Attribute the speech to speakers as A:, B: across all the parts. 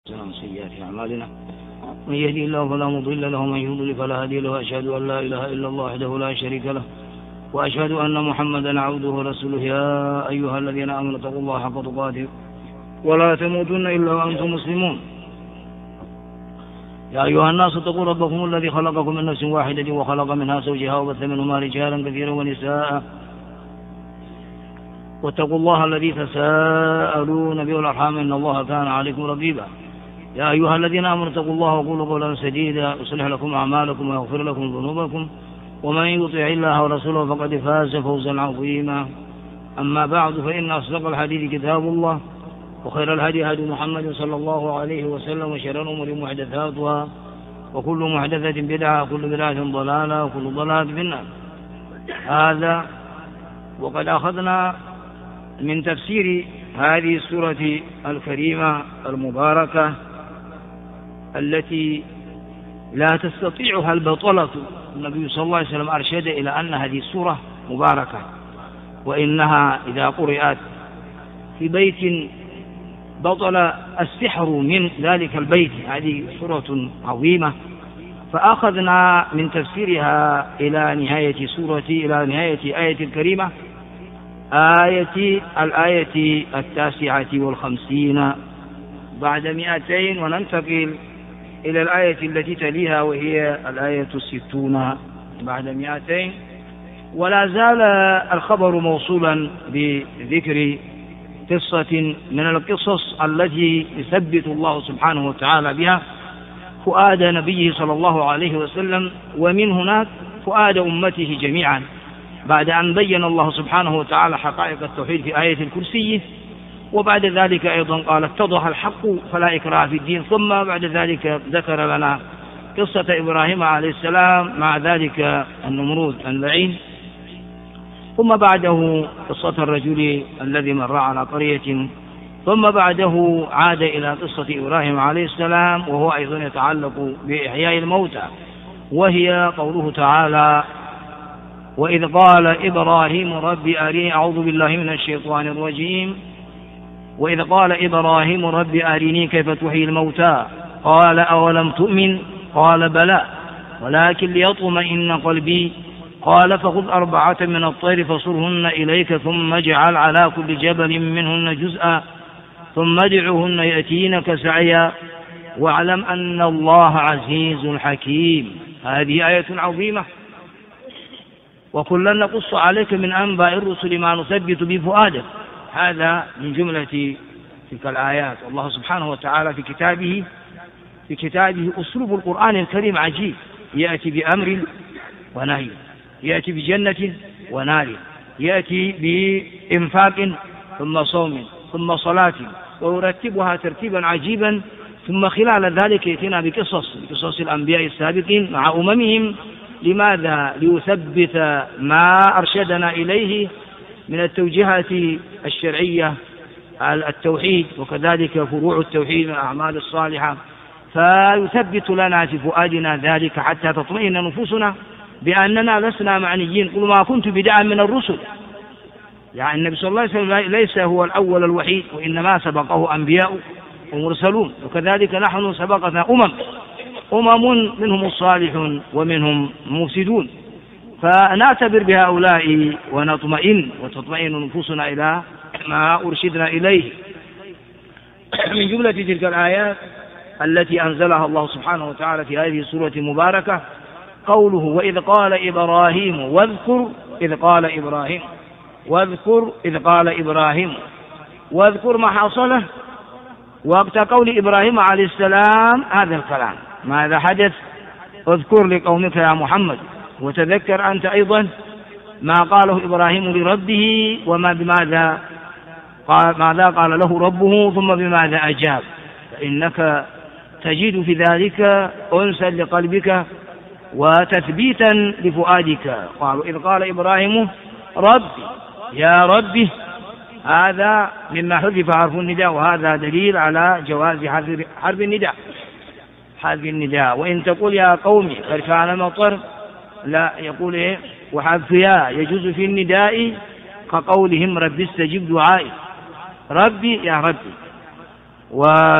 A: عن سيئات أعمالنا من يهدي الله فلا مضل له ومن يضلل فلا هادي له وأشهد أن لا إله إلا الله وحده لا شريك له وأشهد أن محمدا عبده ورسوله يا أيها الذين آمنوا اتقوا الله حق تقاته ولا تموتن إلا وأنتم مسلمون يا أيها الناس اتقوا ربكم الذي خلقكم من نفس واحدة وخلق منها زوجها وبث منهما رجالا كثيرا ونساء واتقوا الله الذي تساءلون به والأرحام إن الله كان عليكم رقيبا يا أيها الذين آمنوا اتقوا الله وقولوا قولا سديدا يصلح لكم أعمالكم ويغفر لكم ذنوبكم ومن يطع الله ورسوله فقد فاز فوزا عظيما أما بعد فإن أصدق الحديث كتاب الله وخير الهدي هدي محمد صلى الله عليه وسلم وشر الأمور محدثاتها وكل محدثة بدعة وكل بدعة ضلالة وكل ضلالة في النار. هذا وقد أخذنا من تفسير هذه السورة الكريمة المباركة التي لا تستطيعها البطلة. النبي صلى الله عليه وسلم أرشد إلى أن هذه السورة مباركة، وإنها إذا قرأت في بيت بطل السحر من ذلك البيت. هذه سورة عظيمة، فأخذنا من تفسيرها إلى نهاية آية الكريمة، الآية 59 بعد 200، وننتقل إلى الآية التي تليها وهي الآية 60 بعد 200. ولا زال الخبر موصولا بذكر قصة من القصص التي يثبت الله سبحانه وتعالى بها فؤاد نبيه صلى الله عليه وسلم، ومن هناك فؤاد أمته جميعا، بعد أن بين الله سبحانه وتعالى حقائق التوحيد في آية الكرسي، وبعد ذلك أيضا قال اتضح الحق فلا إكراه في الدين، ثم بعد ذلك ذكر لنا قصة إبراهيم عليه السلام مع ذلك النمرود اللعين، ثم بعده قصة الرجل الذي مر على قرية، ثم بعده عاد إلى قصة إبراهيم عليه السلام وهو أيضا يتعلق بإحياء الموتى، وهي قوله تعالى وإذ قال إبراهيم رب أرني أعوذ بالله من الشيطان الرجيم وإذ قال إبراهيم رب أرني كيف تحيي الموتى قال أولم تؤمن قال بلى ولكن ليطمئن قلبي قال فخذ 4 من الطير فصرهن إليك ثم اجعل على كل جبل منهن جزءا ثم ادعهن يأتينك سعيا واعلم أن الله عزيز حكيم. هذه آية عظيمة، وكلا نقص عليك من أنباء الرسل ما نثبت بفؤادك. هذا من جملة تلك الآيات. الله سبحانه وتعالى في كتابه أسلوب القرآن الكريم عجيب، يأتي بأمر ونهي، يأتي بجنة ونار، يأتي بإنفاق ثم صوم ثم صلاة، ويرتبها ترتيبا عجيبا، ثم خلال ذلك يأتينا بقصص الأنبياء السابقين مع أممهم. لماذا؟ ليثبت ما أرشدنا إليه من التوجيهات الشرعية على التوحيد، وكذلك فروع التوحيد من الأعمال الصالحة، فيثبت لنا في فؤادنا ذلك حتى تطمئن نفوسنا بأننا لسنا معنيين. قل ما كنت بدعا من الرسل، يعني النبي صلى الله عليه وسلم ليس هو الأول الوحيد، وإنما سبقه أنبياء ومرسلون، وكذلك نحن سبقنا أمم منهم الصالحون ومنهم مفسدون، فنعتبر بهؤلاء وتطمئن نفوسنا إلى ما أرشدنا إليه. من جملة تلك الآيات التي أنزلها الله سبحانه وتعالى في هذه السورة المباركة قوله وإذ قال إبراهيم واذكر إذ قال إبراهيم واذكر ما حصله وقت قول إبراهيم عليه السلام هذا الكلام. ماذا حدث؟ اذكر لقومك يا محمد، وتذكر أنت أيضا ما قاله إبراهيم لربه ماذا قال له ربه ثم بماذا أجاب، فإنك تجد في ذلك أنسا لقلبك وتثبيتا لفؤادك. قالوا إذ قال إبراهيم ربي يا ربي، هذا مما حذف حرف النداء، وهذا دليل على جواز حرف النداء. وإن تقول يا قومي قد كان مطر، لا يقول وحذف يا يجوز في النداء كقولهم ربي استجب دعائي، ربي يا ربي.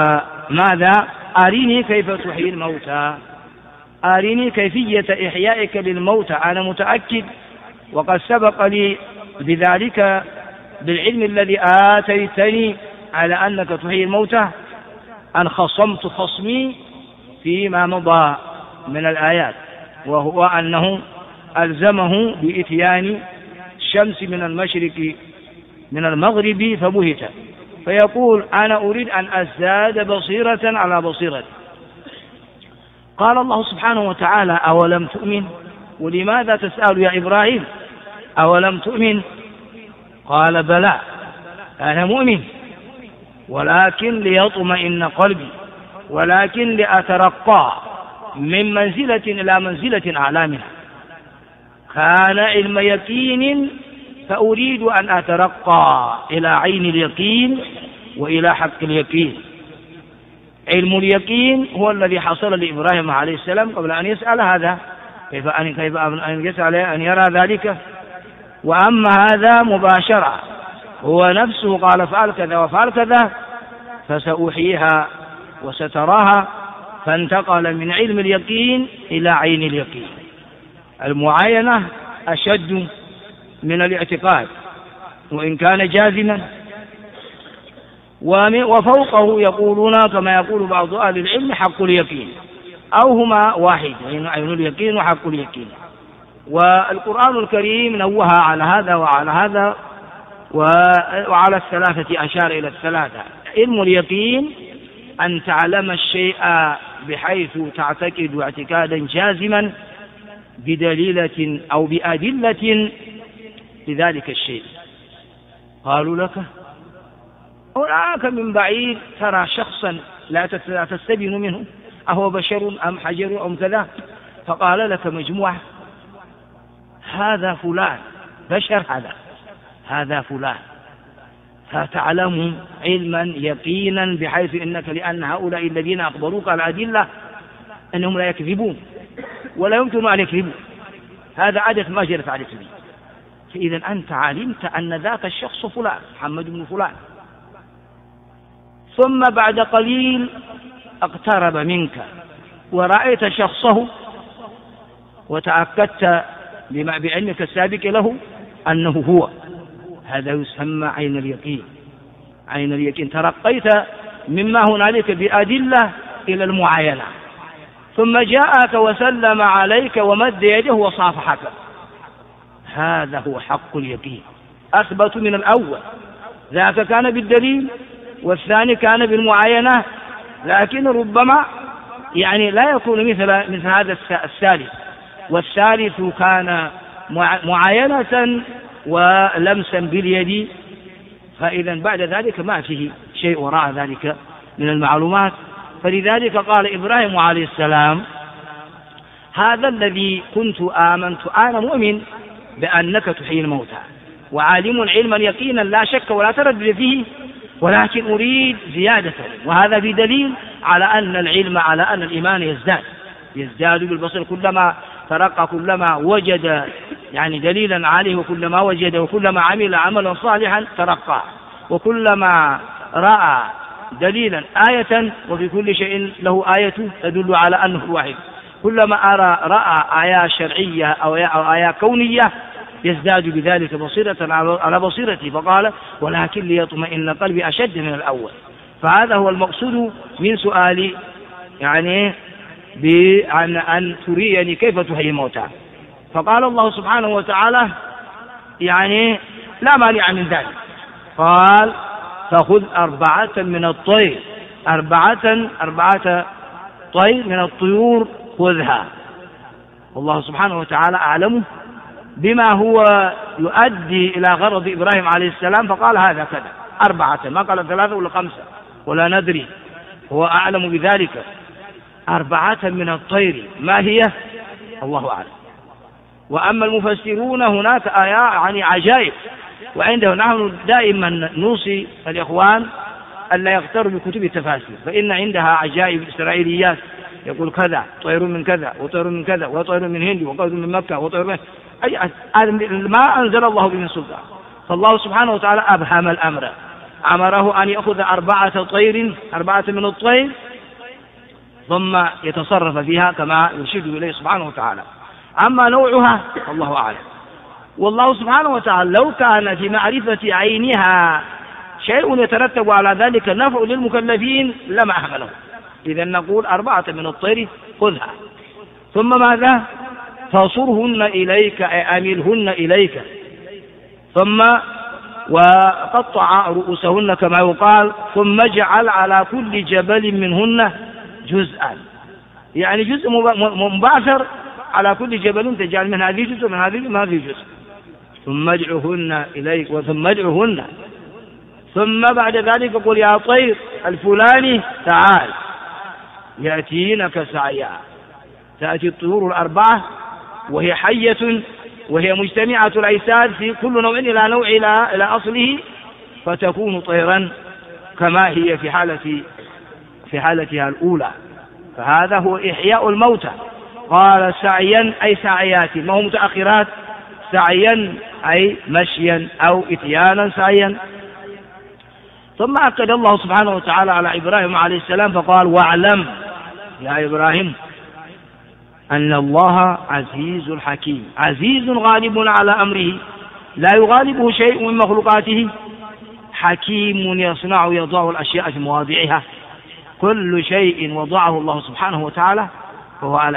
A: ماذا؟ أريني كيف تحيي الموتى، أريني كيفية إحيائك للموتى، أنا متأكد وقد سبق لي بذلك بالعلم الذي آتيتني على أنك تحيي الموتى أن خصمت خصمي فيما مضى من الآيات، وهو أنه ألزمه بإتيان الشمس من المشرق من المغرب فبهت، فيقول أنا أريد أن أزداد بصيرة على بصيرة. قال الله سبحانه وتعالى أولم تؤمن؟ ولماذا تسأل يا إبراهيم أولم تؤمن؟ قال بلى أنا مؤمن ولكن ليطمئن قلبي، ولكن لأترقى من منزلة إلى منزلة أعلى منها. كان علم يقين فأريد أن أترقى إلى عين اليقين وإلى حق اليقين. علم اليقين هو الذي حصل لإبراهيم عليه السلام قبل أن يسأل هذا، كيف أن يسأل أن يرى ذلك. وأما هذا مباشرة، هو نفسه قال فعل كذا وفعل كذا فسأحييها وستراها، فانتقل من علم اليقين إلى عين اليقين. المعاينة أشد من الاعتقاد وإن كان جازما، وفوقه يقولون كما يقول بعض أهل العلم حق اليقين، أو هما واحد، عين اليقين وحق اليقين. والقرآن الكريم نوه على هذا وعلى هذا وعلى الثلاثة، أشار إلى الثلاثة. علم اليقين أن تعلم الشيء بحيث تعتقد اعتقادا جازما بدليلة أو بأدلة لذلك الشيء. قالوا لك هناك من بعيد ترى شخصا لا تستبين منه أهو بشر أم حجر أم كذا، فقال لك مجموعة هذا فلان بشر، هذا فلان، فتعلم علما يقينا بحيث إنك لأن هؤلاء الذين أخبروك على الأدلة أنهم لا يكذبون ولا يمكن أن يكذبوا، هذا عادة ما جرت على سبيل. فإذا أنت علمت أن ذاك الشخص فلان محمد بن فلان، ثم بعد قليل اقترب منك ورأيت شخصه وتأكدت بعلمك السابق له أنه هو، هذا يسمى عين اليقين. عين اليقين ترقيت مما هنالك بأدلة إلى المعاينة، ثم جاءك وسلم عليك ومد يده وصافحك، هذا هو حق اليقين، أثبت من الأول. ذاك كان بالدليل والثاني كان بالمعاينة، لكن ربما لا يكون مثل هذا الثالث، والثالث كان معاينة ولمسا باليد، فإذا بعد ذلك ما فيه شيء وراء ذلك من المعلومات. فلذلك قال إبراهيم عليه السلام هذا الذي كنت آمنت أنا مؤمن بأنك تحيي الموتى، وعالم علما يقينا لا شك ولا تردد فيه، ولكن أريد زيادة، وهذا بدليل على أن العلم على أن الإيمان يزداد بالبصر، كلما ترقى كلما وجد دليلا عليه، وكلما وجد وكلما عمل عملا صالحا ترقى، وكلما رأى دليلا آية، وفي كل شيء له آية تدل على أنه واحد، كلما رأى آية شرعية أو آية كونية يزداد بذلك بصيرة على بصيرته. فقال ولكن ليطمئن قلبي أشد من الأول. فهذا هو المقصود من سؤالي، بأن تريني كيف تحيي الموتى. فقال الله سبحانه وتعالى لا مانع من ذلك، قال فخذ 4 من الطير، 4 طير من الطيور خذها. والله سبحانه وتعالى أعلم بما هو يؤدي إلى غرض إبراهيم عليه السلام، فقال هذا كذا 4، ما قال 3 ولا 5 ولا ندري، هو أعلم بذلك. 4 من الطير ما هي؟ الله أعلم. وأما المفسرون هناك عجائب، وعنده نحن دائما نوصي الإخوان ألا يغتروا بكتب التفاسير، فإن عندها عجائب إسرائيليات، يقول كذا طير من كذا وطير من كذا وطير من هند وطير من مكة وطير من ما أنزل الله به من سلطان. فالله سبحانه وتعالى أبهم الأمر، أمره أن يأخذ 4 طير، 4 من الطير، ثم يتصرف فيها كما يرشد إليه سبحانه وتعالى. أما نوعها الله أعلم. والله سبحانه وتعالى لو كان في معرفة عينها شيء يترتب على ذلك النفع للمكلفين لما أحمله. إذا نقول 4 من الطير خذها، ثم ماذا؟ فصرهن إليك، أملهن إليك، ثم وقطع رؤوسهن كما يقال، ثم اجعل على كل جبل منهن جزءا، يعني جزء مباشر على كل جبل تجعل من هذه جزء من هذه جزء، ثم ادعهن إليك وثم ادعهن، ثم بعد ذلك قل يا طير الفلاني تعال يأتينك سعيا. تأتي الطيور ال4 وهي حية وهي مجتمعة الأجساد في كل نوع إلى نوع إلى أصله، فتكون طيرا كما هي في حالتها الأولى. فهذا هو إحياء الموتى. قال سعيا أي سعيات، ما هو متأخرات، سعيا أي مشيا أو إتيانا سعيا. ثم أكد الله سبحانه وتعالى على إبراهيم عليه السلام فقال واعلم يا إبراهيم أن الله عزيز حكيم، عزيز غالب على أمره لا يغالبه شيء من مخلوقاته، حكيم يصنع يضع الأشياء في مواضعها، كل شيء وضعه الله سبحانه وتعالى فهو على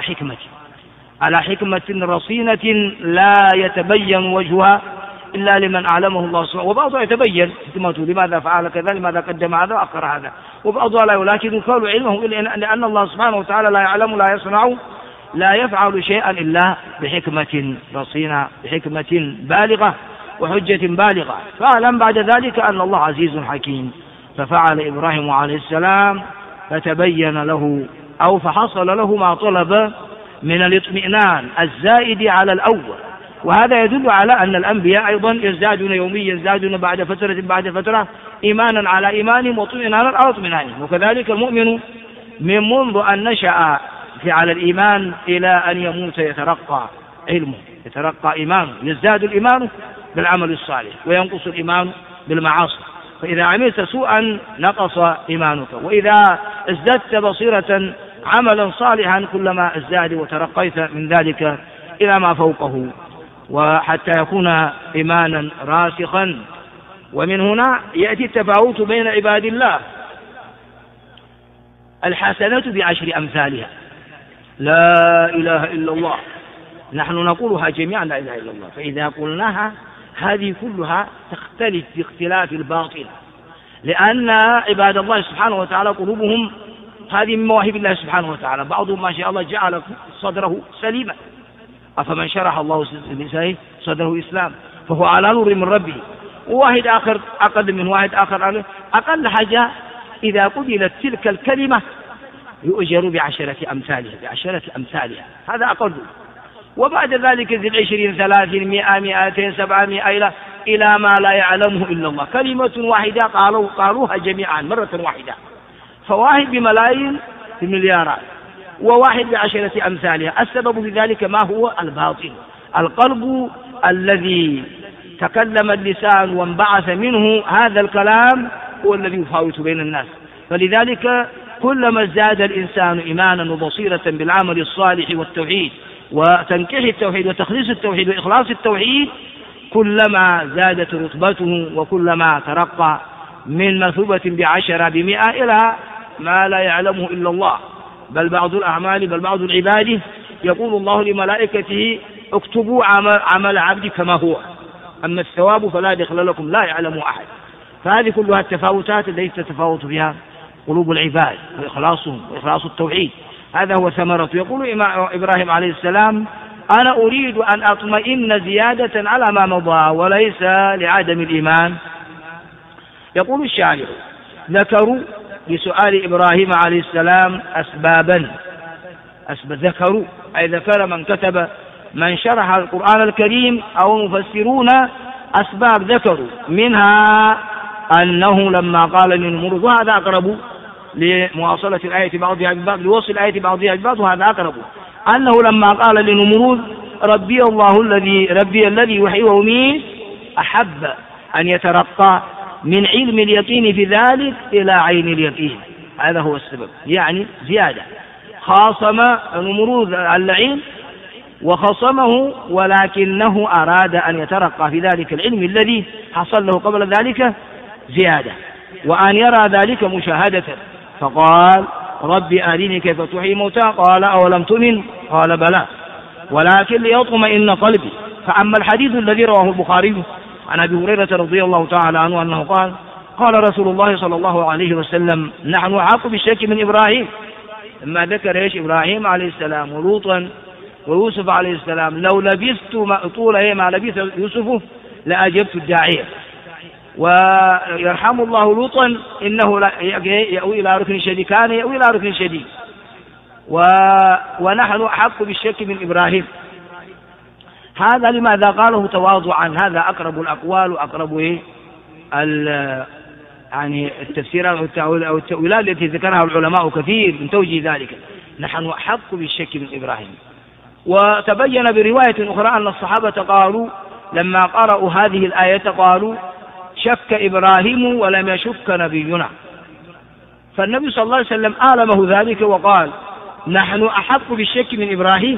A: حكمة رصينة لا يتبين وجهها إلا لمن أعلمه الله سبحانه، وبعضها يتبين حكمته لماذا فعل كذا، لماذا قدم هذا وأخر هذا، وبعضها لا يلاكن كل علمه لأن الله سبحانه وتعالى لا يعلم لا يصنع لا يفعل شيئا إلا بحكمة رصينة، بحكمة بالغة وحجة بالغة. فاعلم بعد ذلك أن الله عزيز حكيم. ففعل إبراهيم عليه السلام فتبين له أو فحصل له ما طلب من الاطمئنان الزائد على الأول. وهذا يدل على أن الأنبياء أيضا يزدادون يوميا، يزدادون بعد فترة إيمانا على إيمانهم واطمئنانا على اطمئنانهم. وكذلك المؤمن من منذ أن نشأ على الإيمان إلى أن يموت يترقى علمه، يترقى إيمانه، يزداد الإيمان بالعمل الصالح وينقص الإيمان بالمعاصي. فإذا عملت سوءا نقص إيمانك، وإذا ازددت بصيرة عملا صالحا كلما ازداد وترقيت من ذلك إلى ما فوقه، وحتى يكون إيمانا راسخا. ومن هنا يأتي التفاوت بين عباد الله. الحسنة ب10 أمثالها، لا إله إلا الله، نحن نقولها جميعا لا إله إلا الله، فإذا قلناها هذه كلها تختلف باختلاف الباطل، لأن عباد الله سبحانه وتعالى قلوبهم هذه من مواهب الله سبحانه وتعالى، بعضهم ما شاء الله جعل صدره سليما، أفمن شرح الله صدره إسلام فهو على نور من ربه، وواحد آخر أقل من واحد آخر أقل حاجة إذا قبلت تلك الكلمة يؤجر ب10 أمثالها، هذا أقل. وبعد ذلك ذي 20 30 100 200 700 إلى ما لا يعلمه إلا الله، كلمة واحدة قالوها جميعا مرة واحدة، فواحد بملايين في مليارات وواحد ب10 أمثالها. السبب في ذلك ما هو؟ الباطن، القلب الذي تكلم اللسان وانبعث منه هذا الكلام هو الذي يفاوت بين الناس. فلذلك كلما ازداد الإنسان إيمانا وبصيرة بالعمل الصالح والتوحيد وتنكيح التوحيد وتخليص التوحيد وإخلاص التوحيد، كلما زادت رتبته وكلما ترقى من مثوبة ب10 ب100 إلى ما لا يعلمه إلا الله. بل بعض الأعمال بل بعض العباد يقول الله لملائكته اكتبوا عمل عبدي كما هو، أما الثواب فلا دخل لكم لا يعلم أحد. فهذه كلها التفاوتات التي تتفاوت فيها قلوب العباد وإخلاصهم وإخلاص التوحيد، هذا هو ثمرة. يقول إبراهيم عليه السلام أنا أريد أن أطمئن زيادة على ما مضى وليس لعدم الإيمان. يقول الشاعر ذكروا لسؤال إبراهيم عليه السلام أسبابا، ذكروا أي ذكر من كتب من شرح القرآن الكريم أو مفسرون أسباب، ذكروا منها أنه لما قال للنمرود، وهذا أقرب لمواصلة الآية بعضها ببعض، لوصل الآية بعضها ببعض، وهذا أقرب، أنه لما قال للنمرود ربي الله ربي الذي يحيي ويميت، أحب أن يترقى من علم اليقين في ذلك إلى عين اليقين. هذا هو السبب، يعني زيادة. خاصم النمرود اللعين وخصمه، ولكنه أراد أن يترقى في ذلك العلم الذي حصل له قبل ذلك زيادة، وأن يرى ذلك مشاهدة، فقال رب أرني كيف تحيي الموتى، قال أولم تؤمن، قال بلى ولكن ليطمئن قلبي. فأما الحديث الذي رواه البخاري عن أبي هريرة رضي الله تعالى عنه أنه قال رسول الله صلى الله عليه وسلم نحن أحق بالشك من إبراهيم، لما ذكر إبراهيم عليه السلام ولوطا ويوسف عليه السلام، لو لبثت طول ما لبث يوسف لأجبت الداعية. ويرحم الله لوطا إنه يأوي إلى ركن شديد، كان يأوي إلى ركن شديد. ونحن أحق بالشك من إبراهيم. هذا لماذا قاله تواضعا؟ هذا أقرب الأقوال وأقرب يعني التفسيرات أو التأويلات التي ذكرها العلماء كثير من توجيه ذلك. نحن أحق بالشك من إبراهيم. وتبين برواية أخرى أن الصحابة قالوا لما قرأوا هذه الآية قالوا شك إبراهيم ولم يشك نبينا. فالنبي صلى الله عليه وسلم آلمه ذلك وقال نحن أحق بالشك من إبراهيم،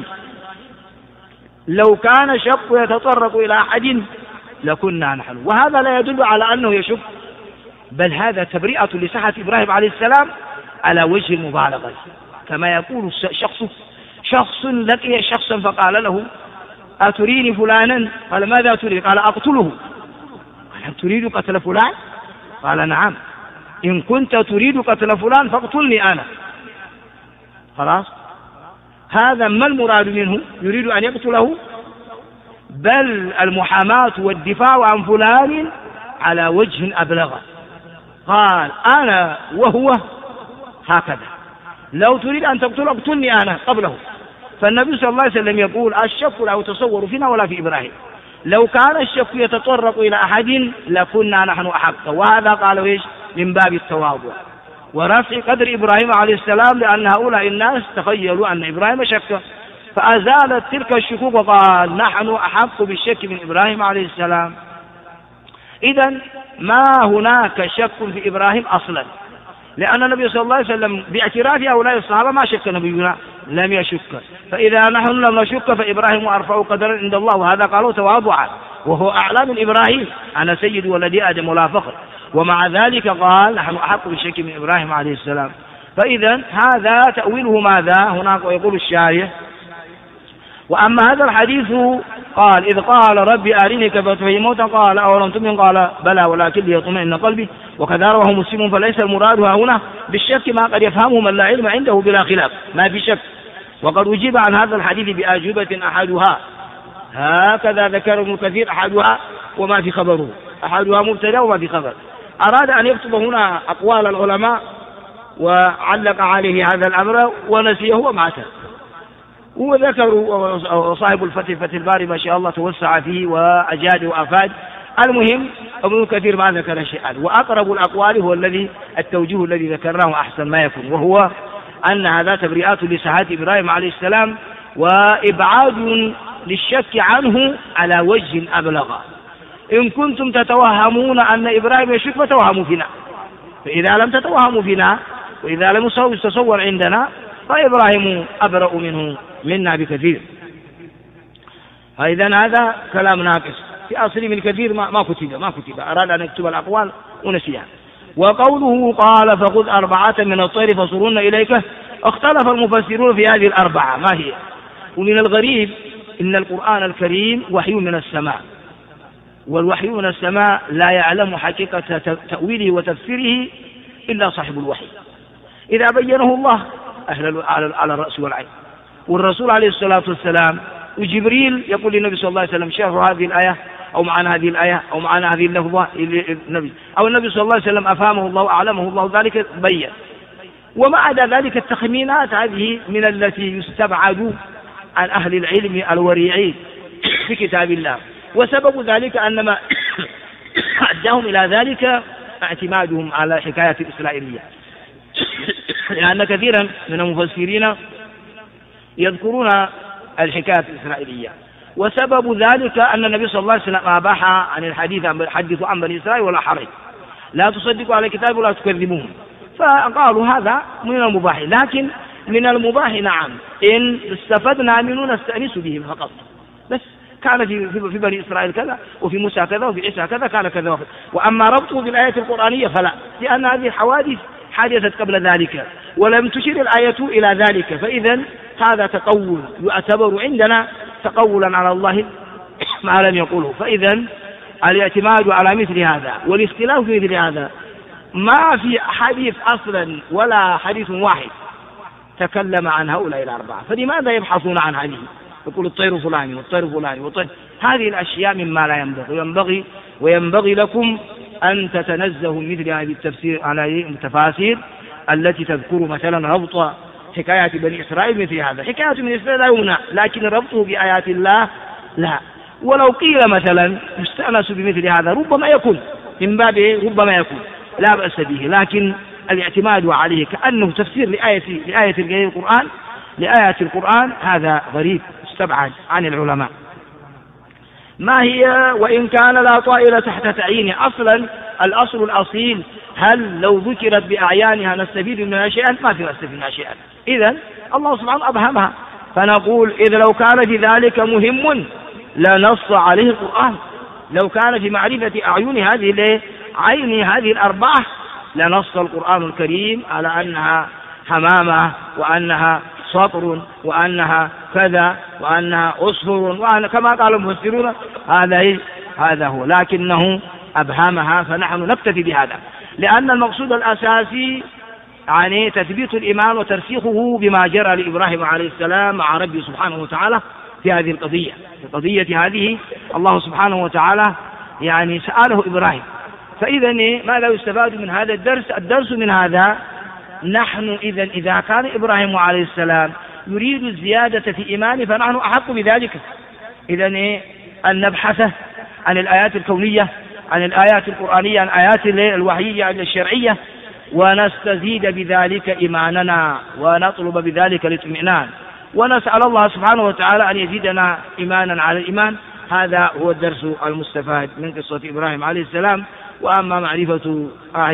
A: لو كان الشك يتطرق إلى أحد لكنا نحن. وهذا لا يدل على أنه يشك، بل هذا تبرئة لصحة إبراهيم عليه السلام على وجه المبالغة. كما يقول شخص لقي شخصا فقال له أتريني فلانا؟ قال ماذا تريد؟ قال أقتله. قال تريد قتل فلان؟ قال نعم، إن كنت تريد قتل فلان فاقتلني أنا. خلاص، هذا ما المراد منه؟ يريد أن يقتله؟ بل المحاماة والدفاع عن فلان على وجه أبلغ. قال أنا وهو هكذا، لو تريد أن تقتل اقتلني أنا قبله. فالنبي صلى الله عليه وسلم يقول الشك لا يتصور فينا ولا في إبراهيم، لو كان الشك يتطرق إلى أحد لكنا نحن أحق. وهذا قالوا إيش؟ من باب التواضع ورفع قدر إبراهيم عليه السلام، لأن هؤلاء الناس تخيلوا أن إبراهيم شك، فأزالت تلك الشكوك وقال نحن أحق بالشك من إبراهيم عليه السلام. إذن ما هناك شك في إبراهيم أصلا، لأن النبي صلى الله عليه وسلم باعتراف هؤلاء الصحابة ما شك نبينا، لم يشك. فإذا نحن لم نشك فإبراهيم أرفع قدرا عند الله، وهذا قالوا تواضعا، وهو أعلى من إبراهيم، أنا سيد ولد آدم ولا فخر. ومع ذلك قال نحن أحق بالشك من إبراهيم عليه السلام. فإذا هذا تأويله ماذا هناك؟ ويقول الشارح وأما هذا الحديث قال إذ قال ربي أرني كيف تحيي الموتى، قال أولم تؤمن، قال بلى ولكن ليطمئن قلبي. وكذا رواه مسلم. فليس المراد هنا بالشك ما قد يفهمه من لا علم عنده بلا خلاف، ما في شك. وقد أجيب عن هذا الحديث بأجوبة أحدها هكذا ذكر ابن كثير أحدها وما في خبره، أحدها مبتدأ وما في خبر. أراد أن يكتب هنا أقوال العلماء وعلق عليه هذا الأمر ونسيه ومات. وذكروا صاحب فتح الباري ما شاء الله توسع فيه وأجاد وأفاد. المهم ابن كثير ما ذكر شيئا، وأقرب الأقوال هو التوجيه الذي ذكرناه أحسن ما يكون، وهو أن هذا تبرئات لصحة إبراهيم عليه السلام وإبعاد للشك عنه على وجه أبلغ. إن كنتم تتوهمون أن إبراهيم يشك فتوهموا فينا، فإذا لم تتوهموا فينا وإذا لم يتصور عندنا فإبراهيم أبرأ منا بكثير. إذن هذا كلام ناقص في أصل من كثير ما كتب، أراد أن يكتب الأقوال ونسيها. وقوله قال فخذ 4 من الطير فصرهن إليك، اختلف المفسرون في هذه ال4 ما هي. ومن الغريب إن القرآن الكريم وحي من السماء، والوحي من السماء لا يعلم حقيقة تأويله وتفسيره إلا صاحب الوحي، إذا بينه الله على الرأس والعين. والرسول عليه الصلاة والسلام وجبريل يقول للنبي صلى الله عليه وسلم شرح هذه الآية أو معنى هذه الآية أو معنى هذه اللفظة النبي، أو النبي صلى الله عليه وسلم أفهمه الله أعلمه الله ذلك بين. وما عدا ذلك التخمينات هذه من التي يستبعد عن أهل العلم الوريعين في كتاب الله. وسبب ذلك أن ما أداهم إلى ذلك اعتمادهم على حكاية الإسرائيلية، لأن كثيرا من المفسرين يذكرون الحكاية الإسرائيلية. وسبب ذلك أن النبي صلى الله عليه وسلم أباح عن الحديث عن بني إسرائيل ولا حرج. لا تصدقوا على الكتاب ولا تكذبون. فقالوا هذا من المباح، لكن من المباح نعم إن استفدنا منه نستأنس بهم فقط، بس كان في بني إسرائيل كذا وفي موسى كذا وفي عيسى كذا كان كذا وكذا. وأما ربطه بالآية القرآنية فلا، لأن هذه الحوادث حدثت قبل ذلك ولم تشر الآية إلى ذلك، فإذا هذا تقول يعتبر عندنا تقولا على الله ما لم يقوله. فإذا الاعتماد على مثل هذا والاختلاف في مثل هذا ما في حديث أصلا ولا حديث واحد تكلم عن هؤلاء الأربعة، فلماذا يبحثون عن هذه؟ يقول الطير فلاني والطير فلاني والطير، هذه الأشياء مما لا ينبغي وينبغي لكم أن تتنزهوا مثل هذه التفسير على التفاسير التي تذكر مثلا ربط حكايات بني إسرائيل مثل هذا. حكاية بني إسرائيل لا يمنع، لكن ربطه بآيات الله لا. ولو قيل مثلا يستأنس بمثل هذا ربما يكون من باب ربما يكون لا بأس به، لكن الاعتماد عليه كأنه تفسير لآية القرآن هذا غريب استبعد عن العلماء. ما هي وإن كان لا طائل تحت تعيينه؟ أصلا الأصل الأصيل هل لو ذكرت بأعيانها نستفيد منها شيئا؟ ما في نستفيد منها شيئا. إذن الله سبحانه أبهمها، فنقول إذا لو كان في ذلك مهم لنص عليه القرآن. لو كان في معرفة أعين عين هذه الأربعة لنص القرآن الكريم على أنها حمامة وأنها سطر وأنها كذا وأنها أصفر وأن كما قال المفسرون هذا هو، لكنه أبهمها، فنحن نكتفي بهذا، لأن المقصود الأساسي يعني تثبيت الإيمان وترسيخه بما جرى لإبراهيم عليه السلام مع ربه سبحانه وتعالى في هذه القضية. في القضية هذه الله سبحانه وتعالى يعني سأله إبراهيم. فإذا ماذا يستفاد من هذا الدرس؟ الدرس من هذا نحن إذا كان إبراهيم عليه السلام يريد الزيادة في إيمانه فنحن أحق بذلك. إذا أن نبحث عن الآيات الكونية، عن الآيات القرآنية، عن الآيات الوحيية الشرعية، ونستزيد بذلك إيماننا ونطلب بذلك الاطمئنان، ونسأل الله سبحانه وتعالى أن يزيدنا إيمانا على الإيمان. هذا هو الدرس المستفاد من قصة إبراهيم عليه السلام. وأما معرفة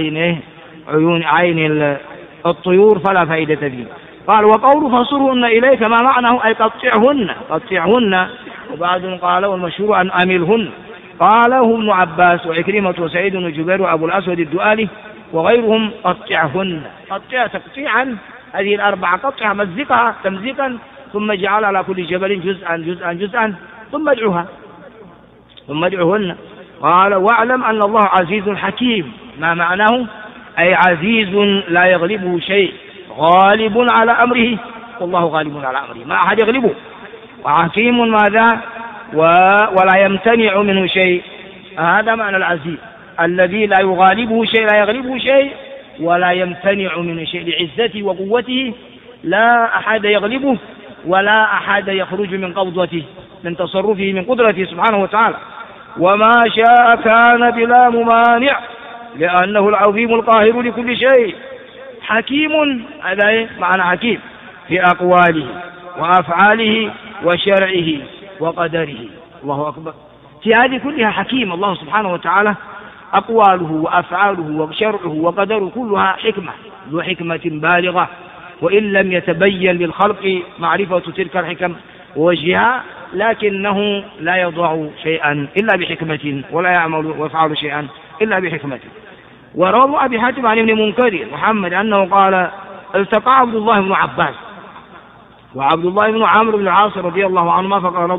A: عين الطيور فلا فائدة فيه. قال وقول فصرهن إليك ما معناه أي قطعهن. وبعضهم قال والمشهور أن أملهن. قاله ابن عباس وعكرمة وسعيد بن جبير وأبو الأسود الدؤالي وغيرهم قطعهن. قطع تقطيعا هذه الأربعة، قطعها مزقها تمزيقا ثم جعل على كل جبل جزءا ثم ادعوهن. قال واعلم أن الله عزيز حكيم. ما معناه؟ أي عزيز لا يغلبه شيء، غالب على أمره، والله غالب على أمره ما أحد يغلبه. وحكيم ماذا؟ ولا يمتنع منه شيء. هذا معنى العزيز الذي لا يغالبه شيء، لا يغلبه شيء ولا يمتنع منه شيء، لعزته وقوته لا أحد يغلبه ولا أحد يخرج من قبضته من تصرفه من قدرته سبحانه وتعالى. وما شاء كان بلا ممانع لأنه العظيم القاهر لكل شيء. حكيم، هذا معنى حكيم في أقواله وأفعاله وشرعه وقدره. الله أكبر. في هذه كلها حكيم الله سبحانه وتعالى، أقواله وأفعاله وشرعه وقدره كلها حكمة، ذو حكمة بالغة، وإن لم يتبين للخلق معرفة تلك الحكم ووجهها، لكنه لا يضع شيئا إلا بحكمة ولا يعمل ويفعل شيئا إلا بحكمة. وروى أبي حاتم عن ابن منكر محمد أنه قال التقى عبد الله بن عباس وعبد الله بن عمرو بن العاص رضي الله عنهما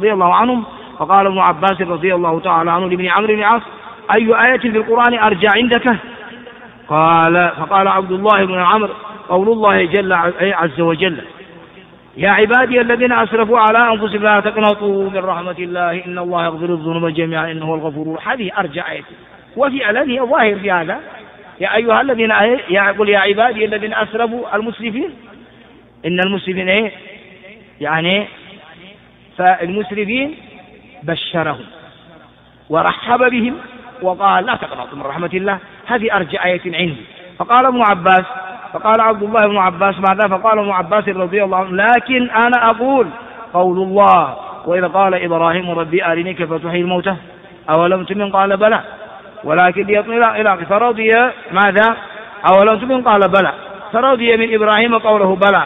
A: فقال ابن عباس رضي الله تعالى عنه لابن عمرو بن العاص أي آية في القرآن أرجى عندك؟ فقال عبد الله بن عمرو قول الله جل عز وجل يا عبادي الذين أسرفوا على أنفسهم لا تقنطوا من رحمة الله إن الله يغفر الذنوب جميعا إنه هو الغفور. هذه أرجى آية، وفي الذي ظاهر في هذا يا أيها الذين يقول يا عبادي الذين أسرفوا المسرفين، إن المسرفين يعني فالمسرفين بشرهم ورحب بهم وقال لا تقنطوا من رحمة الله. هذه أرجى آية عندي. فقال عبد الله بن عباس ماذا؟ فقال ابن عباس رضي الله عنه لكن أنا أقول قول الله وإذا قال إبراهيم ربي أرني كيف تحيي الموتى أولم تؤمن قال بلى ولكن ليطمئن إلى فرضي ماذا؟ أولم تؤمن؟ قال بلى. فرضي من إبراهيم قوله بلى.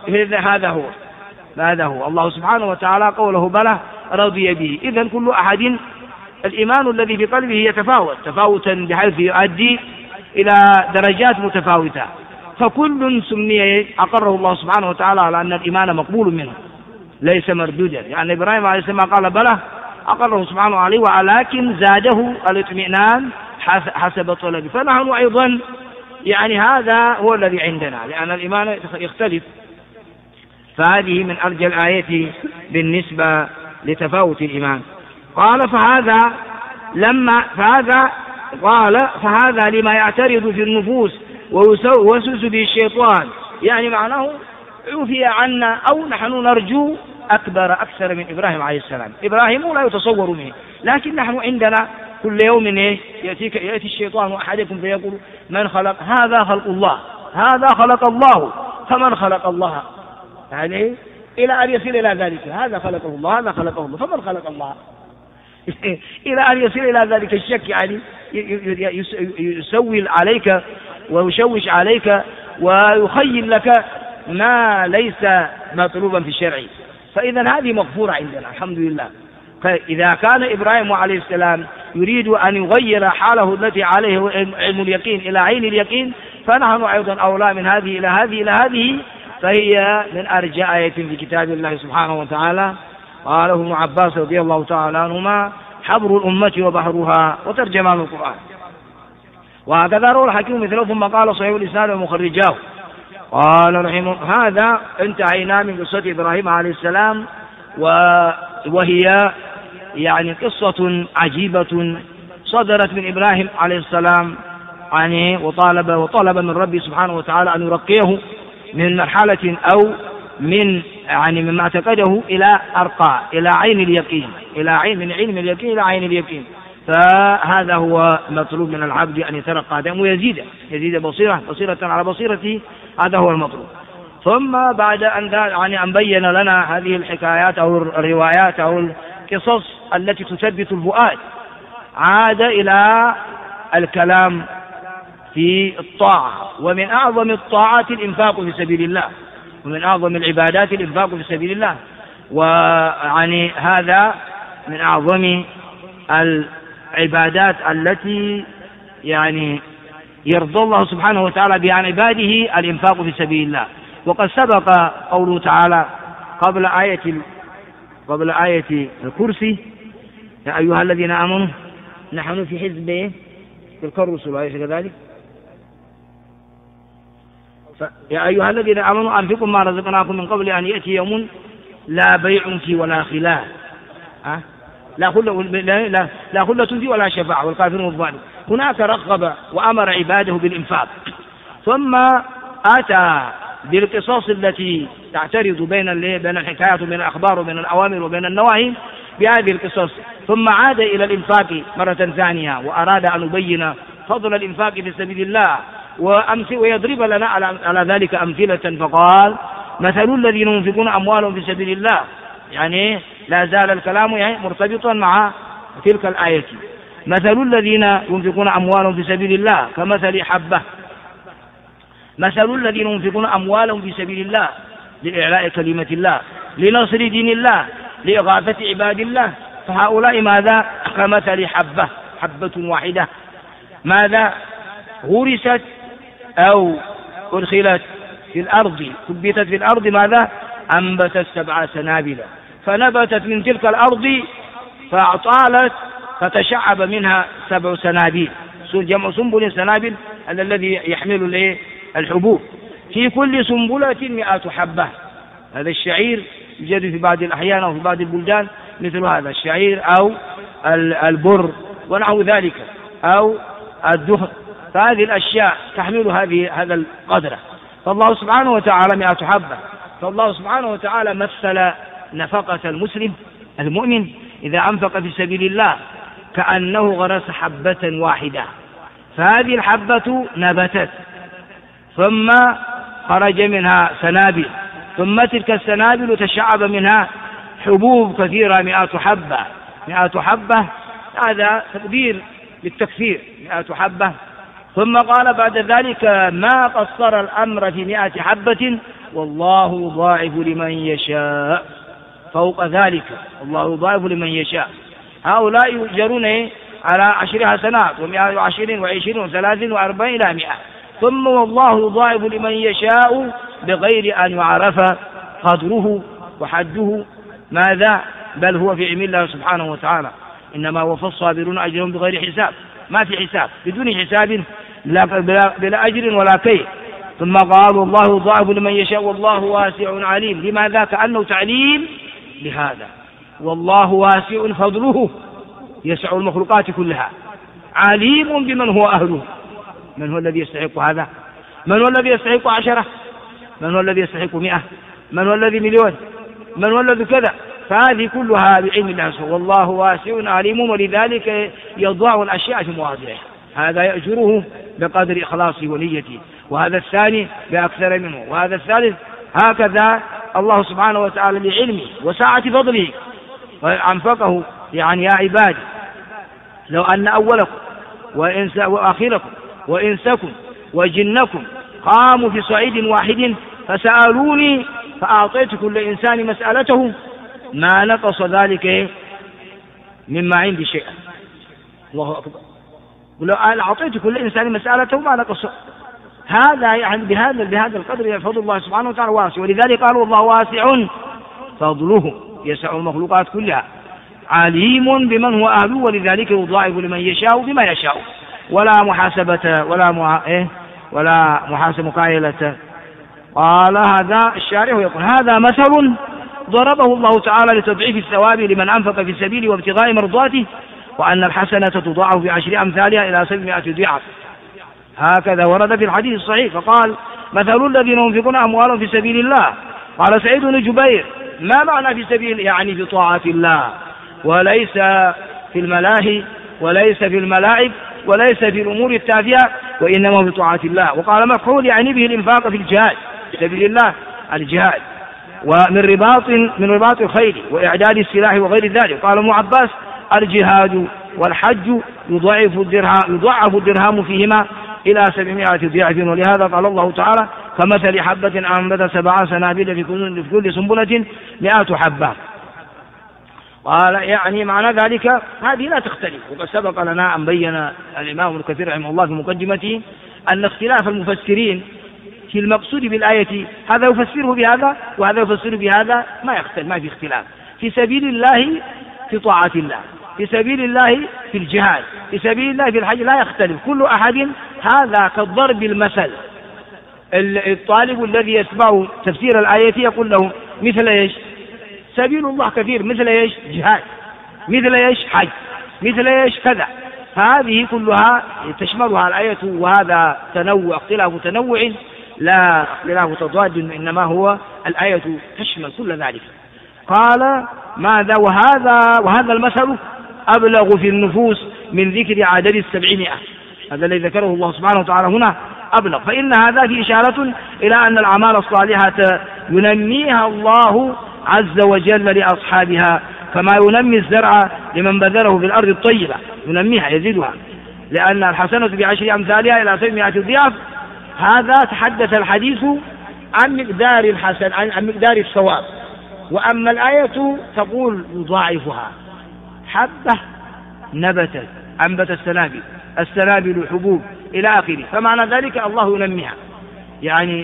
A: هذا هو الله سبحانه وتعالى قوله بلى رضي به. إذن كل أحد الإيمان الذي في قلبه يتفاوت تفاوتا بحيث يؤدي إلى درجات متفاوتة، فكل سمي أقره الله سبحانه وتعالى على أن الإيمان مقبول منه ليس مردودا. يعني إبراهيم عليه السلام قال بلى أقره سبحانه عليه، ولكن زاده الاطمئنان حسب طلبه. فنحن أيضا يعني هذا هو الذي عندنا، لأن الإيمان يختلف. فهذه من أرجى الآية بالنسبة لتفاوت الإيمان. قال فهذا لما يعترض في النفوس ويوسوس به الشيطان، يعني معناه عفي عنا أو نحن نرجو أكثر من إبراهيم عليه السلام. إبراهيم لا يتصور منه، لكن نحن عندنا كل يوم يأتي الشيطان أحدكم فيقول من خلق هذا؟ خلق الله. هذا خلق الله، فمن خلق الله؟ يعني إلى أن يصل إلى ذلك، هذا خلقه الله، هذا خلقه الله، فمن خلق الله؟ إلى أن يصل إلى ذلك الشك، يعني يسول عليك ويشوش عليك ويخيل لك ما ليس مطلوبا في الشرع. فإذا هذه مغفورة عندنا الحمد لله. فإذا كان إبراهيم عليه السلام يريد أن يغير حاله التي عليه علم اليقين إلى عين اليقين، فنحن أيضا أولى من هذه إلى هذه، فهي من أرجى آية في كتاب الله سبحانه وتعالى. قاله ابن عباس رضي الله تعالى عنهما حبر الأمة وبحرها وترجمان القرآن. وهكذا روى الحكيم مثله. ثم قال صحيح الإسناد ومخرجاه. قال رحمه هذا انتهينا من قصة إبراهيم عليه السلام، وهي يعني قصة عجيبة صدرت من إبراهيم عليه السلام، يعني وطالب من ربي سبحانه وتعالى أن يرقيه من مرحلة أو من مما اعتقده إلى أرقى، إلى عين اليقين، من علم اليقين إلى عين اليقين. فهذا هو مطلوب من العبد أن يترقى دمه يزيد بصيرة على بصيرته، هذا هو المطلوب. ثم بعد أن بين لنا هذه الحكايات أو الروايات أو القصص التي تثبت الفؤاد، عاد إلى الكلام في الطاعة. ومن أعظم الطاعات الإنفاق في سبيل الله، ومن أعظم العبادات الإنفاق في سبيل الله. ويعني هذا من أعظم العبادات التي يعني يرضى الله سبحانه وتعالى بها عن عباده، الإنفاق في سبيل الله. وقد سبق قوله تعالى قبل آية الكرسي يا أيها الذين آمنوا نحن في حزب تلك الرسل، أليس كذلك؟ يا أيها الذين آمنوا أنفقوا ما رزقناكم من قبل أن يأتي يوم لا بيع فيه ولا خلال، لا خلة فيه ولا شفاعة والكافرون الظالمون. هناك رغب وأمر عباده بالإنفاق، ثم أتى بالقصص التي تعترض بين الحكايات وبين الأخبار وبين الأوامر وبين النواهي بهذه القصص، ثم عاد إلى الإنفاق مرة ثانية، وأراد أن يبين فضل الإنفاق في سبيل الله ويضرب لنا على ذلك أمثلة. فقال مثل الذين ينفقون أموالهم في سبيل الله، يعني لا زال الكلام مرتبطا مع تلك الآية. مثل الذين ينفقون أموالهم في سبيل الله كمثل حبة، مثل الذين ينفقون أموالهم في سبيل الله لإعلاء كلمة الله، لنصر دين الله، لإغاثة عباد الله، فهؤلاء ماذا؟ كمثل حبة واحدة ماذا؟ غرست أو أدخلت في الأرض، ثبتت في الأرض ماذا؟ أنبتت 7 سنابل، فنبتت من تلك الأرض فأطالت فتشعب منها 7 سنابل، جمع سنبل سنابل الذي يحمل الحبوب، في كل سنبلة 100 حبة. هذا الشعير يوجد في بعض الأحيان أو في بعض البلدان مثل هذا الشعير أو البر ونحو ذلك أو الدهن، فهذه الأشياء تحمل هذا القدر. فالله سبحانه وتعالى 100 حبة. فالله سبحانه وتعالى مثل نفقة المسلم المؤمن إذا أنفق في سبيل الله كأنه غرس حبة واحدة، فهذه الحبة نبتت ثم خرج منها سنابل، ثم تلك السنابل تشعب منها حبوب كثيرة 100 حبة. 100 حبة هذا تقدير للتكفير 100 حبة. ثم قال بعد ذلك ما قصر الأمر في 100 حبة والله يضاعف لمن يشاء، فوق ذلك الله يضاعف لمن يشاء. هؤلاء يؤجرون على 10 حسنات و120 و20 و30 و40 إلى 100، ثم والله يضاعف لمن يشاء بغير أن يعرف قدره وحده ماذا، بل هو في علم الله سبحانه وتعالى. إنما وفى الصابرون أجرهم بغير حساب، ما في حساب، بدون حساب بلا أجر ولا كيف. ثم قال والله يضاعف لمن يشاء والله واسع عليم. لماذا؟ كأنه تعليم لهذا، والله واسع فضله يسع المخلوقات كلها، عليم بمن هو أهله. من هو الذي يستحق هذا؟ من هو الذي يستحق 10؟ من هو الذي يستحق 100؟ من هو الذي مليون؟ من هو الذي كذا؟ فهذه كلها بعلم الله، والله واسع عليم، ولذلك يضع الأشياء في مواضعها. هذا يأجره بقدر إخلاصه ونيته، وهذا الثاني بأكثر منه، وهذا الثالث هكذا. الله سبحانه وتعالى لعلمه وسعة فضله وأنفقه. يعني يا عبادي لو أن أولكم وآخركم وإنسكم وجنكم قاموا في صعيد واحد فسألوني فأعطيت كل إنسان مسألته ما نقص ذلك مما عندي شيئا. الله أكبر. ولو أعطيت كل إنسان مسألته ما نقص. هذا يعني بهذا القدر فضل الله سبحانه وتعالى واسع، ولذلك قالوا الله واسع فضله يسع المخلوقات كلها، عليم بمن هو أهله، ولذلك يضاعف لمن يشاء بما يشاء، ولا محاسبة ولا محاسبة مقايلة. قال هذا الشارح يقول هذا مثل ضربه الله تعالى لتضعيف الثواب لمن أنفق في سبيله وابتغاء مرضاته، وأن الحسنة تضاعف ب10 أمثالها إلى 700 ضعف. هكذا ورد في الحديث الصحيح. فقال مثل الذين ينفقون أموالهم في سبيل الله. قال سعيد بن جبير ما معنى في سبيل؟ يعني في طاعة الله، وليس في الملاهي وليس في الملاعب وليس في الأمور التافهة، وإنما في طاعة الله. وقال مكحول يعني به الإنفاق في الجهاد في سبيل الله، الجهاد، ومن رباط الخيل وإعداد السلاح وغير ذلك. قال ابن عباس الجهاد والحج يضعف الدرهم فيهما إلى 700 ضعف. ولهذا قال الله تعالى كمثل حبة أنبت 7 سنابل في كل سنبلة 100 حبة. قال يعني معنى ذلك هذه لا تختلف. وقد سبق لنا أن بين الإمام ابن كثير رحمه الله في مقدمته أن اختلاف المفسرين في المقصود بالآية، هذا يفسره بهذا وهذا يفسره بهذا، ما يختلف، ما في اختلاف. في سبيل الله في طاعة الله، في سبيل الله في الجهاد، في سبيل الله في الحج، لا يختلف كل أحد. هذا كالضرب المثل. الطالب الذي يسمع تفسير الآية يقول له مثل ايش؟ سبيل الله كثير، مثل ايش؟ جهاد، مثل ايش؟ حج، مثل ايش؟ كذا. هذه كلها تشملها الآية، وهذا تنوع، اختلاف تنوع لا اختلاف تضاد، إنما هو الآية تشمل كل ذلك. قال ماذا؟ وهذا المثل أبلغ في النفوس من ذكر عدد 700. هذا الذي ذكره الله سبحانه وتعالى هنا أبلغ، فإن هذا في إشارة إلى أن الأعمال الصالحة ينميها الله عز وجل لأصحابها، كما ينمي الزرع لمن بذره في الأرض الطيبة، ينميها يزيدها، لأن الحسنة ب10 أمثالها إلى 700 ضعف. هذا تحدث الحديث عن مقدار الحسن، عن مقدار الثواب. وأما الآية تقول يضاعفها، حبة نبتت أنبت السنابل حبوب إلى آخره، فمعنى ذلك الله ينميها، يعني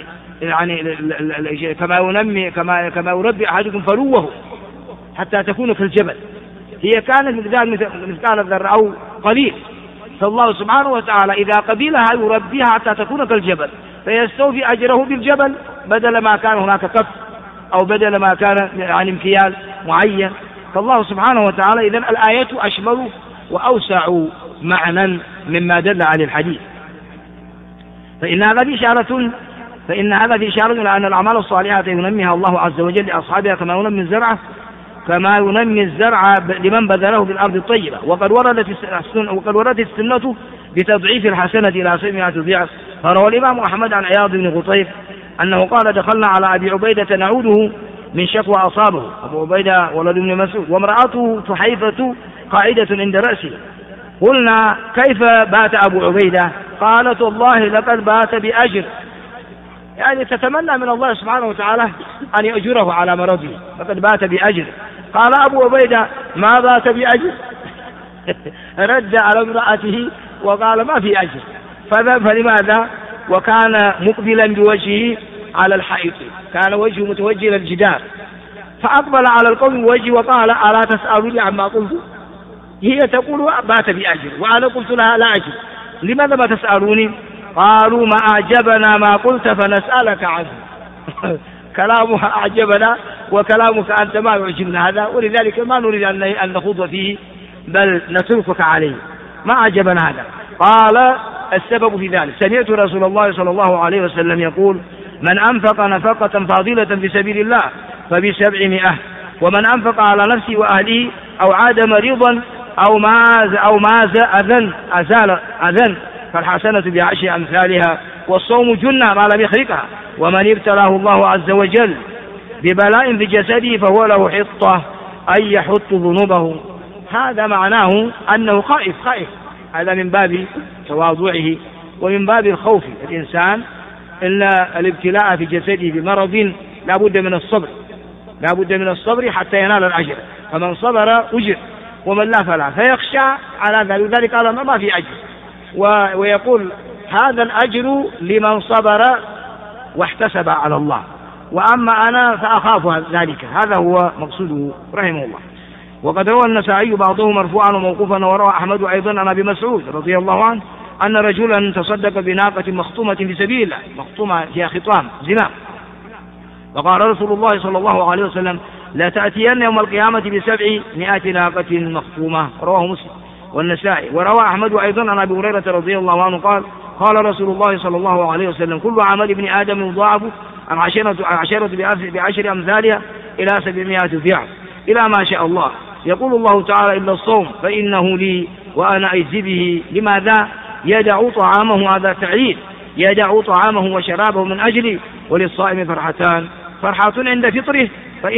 A: كما يربي أحدكم فلوه حتى تكون كالجبل. هي كانت مثقال الذرة أو قليل، فالله سبحانه وتعالى إذا قبلها يربيها حتى تكون كالجبل، فيستوفي أجره بالجبل بدل ما كان هناك كف، أو بدل ما كان يعني امتياز معين. فالله سبحانه وتعالى إذن الآية أشمل وأوسع معنى مما دل عليه الحديث. فإن هذا في إشارة إلى أن الأعمال الصالحة ينميها الله عز وجل لأصحابها كما ينمي الزرع لمن بذله بالأرض الطيبة. وقد وردت السنة بتضعيف الحسنة إلى 700 ضعف. فروى الإمام أحمد عن عياض بن غطيف أنه قال دخلنا على أبي عبيدة نعوده من شكوى أصابه، أبو عبيدة ولد بن مسعود، وامرأته تحيفة قاعدة عند رأسه، قلنا كيف بات أبو عبيدة؟ قالت والله لقد بات بأجر، يعني تتمنى من الله سبحانه وتعالى أن يأجره على مرضه، لقد بات بأجر. قال أبو عبيدة ما بات بأجر رد على امرأته وقال ما في أجر. فلماذا؟ وكان مقبلا بوجهه على الحائط، كان وجهه متوجه إلى الجدار، فأقبل على القوم بوجهه وقال ألا تسألوني عما قلت؟ هي تقول بات بأجر وأنا قلت لها لا أجر، لماذا ما تسألوني؟ قالوا ما أعجبنا ما قلت فنسألك عنه كلامها أعجبنا وكلامك أنت ما يعجبنا هذا، ولذلك ما نريد أن نخوض فيه بل نتركك عليه، ما أعجبنا هذا. قال السبب في ذلك سمعت رسول الله صلى الله عليه وسلم يقول من أنفق نفقة فاضلة في سبيل الله ب700، ومن أنفق على نفسه وأهله أو عاد مريضا أو ماز أذن فالحسنة ب10 أمثالها، والصوم جنة ما لم يخرقها، ومن ابتلاه الله عز وجل ببلاء في جسده فهو له حطة أي يحط ذنوبه. هذا معناه أنه خائف، هذا من باب تواضعه ومن باب الخوف. الإنسان إن الابتلاء في جسده بمرض لا بد من الصبر حتى ينال الأجر، فمن صبر أجر ومن لا فلا، فيخشى على ذلك قال ما في أجر، ويقول هذا الأجر لمن صبر واحتسب على الله، وأما أنا فأخاف ذلك. هذا هو مقصوده رحمه الله. وقد روى النسائي بعضه مرفوعا وموقوفا، وروى أحمد أيضا عن أبي مسعود رضي الله عنه أن رجلا تصدق بناقة مخطومة في سبيل الله، مخطومة فيها خطام زمام، وقال رسول الله صلى الله عليه وسلم لا تأتين يوم القيامة ب700 ناقة مخطومة، رواه مسلم والنسائي. وروى أحمد أيضا عن أبي هريرة رضي الله عنه قال رسول الله صلى الله عليه وسلم كل عمل ابن آدم يضاعف عشرة ب10 أمثالها إلى 700 ضعف إلى ما شاء الله. يقول الله تعالى إلا الصوم فإنه لي وأنا أجزي به. لماذا؟ يدع طعامه، هذا تعليل، يدع طعامه وشرابه من أجلي. وللصائم فرحتان، فرحة عند فطره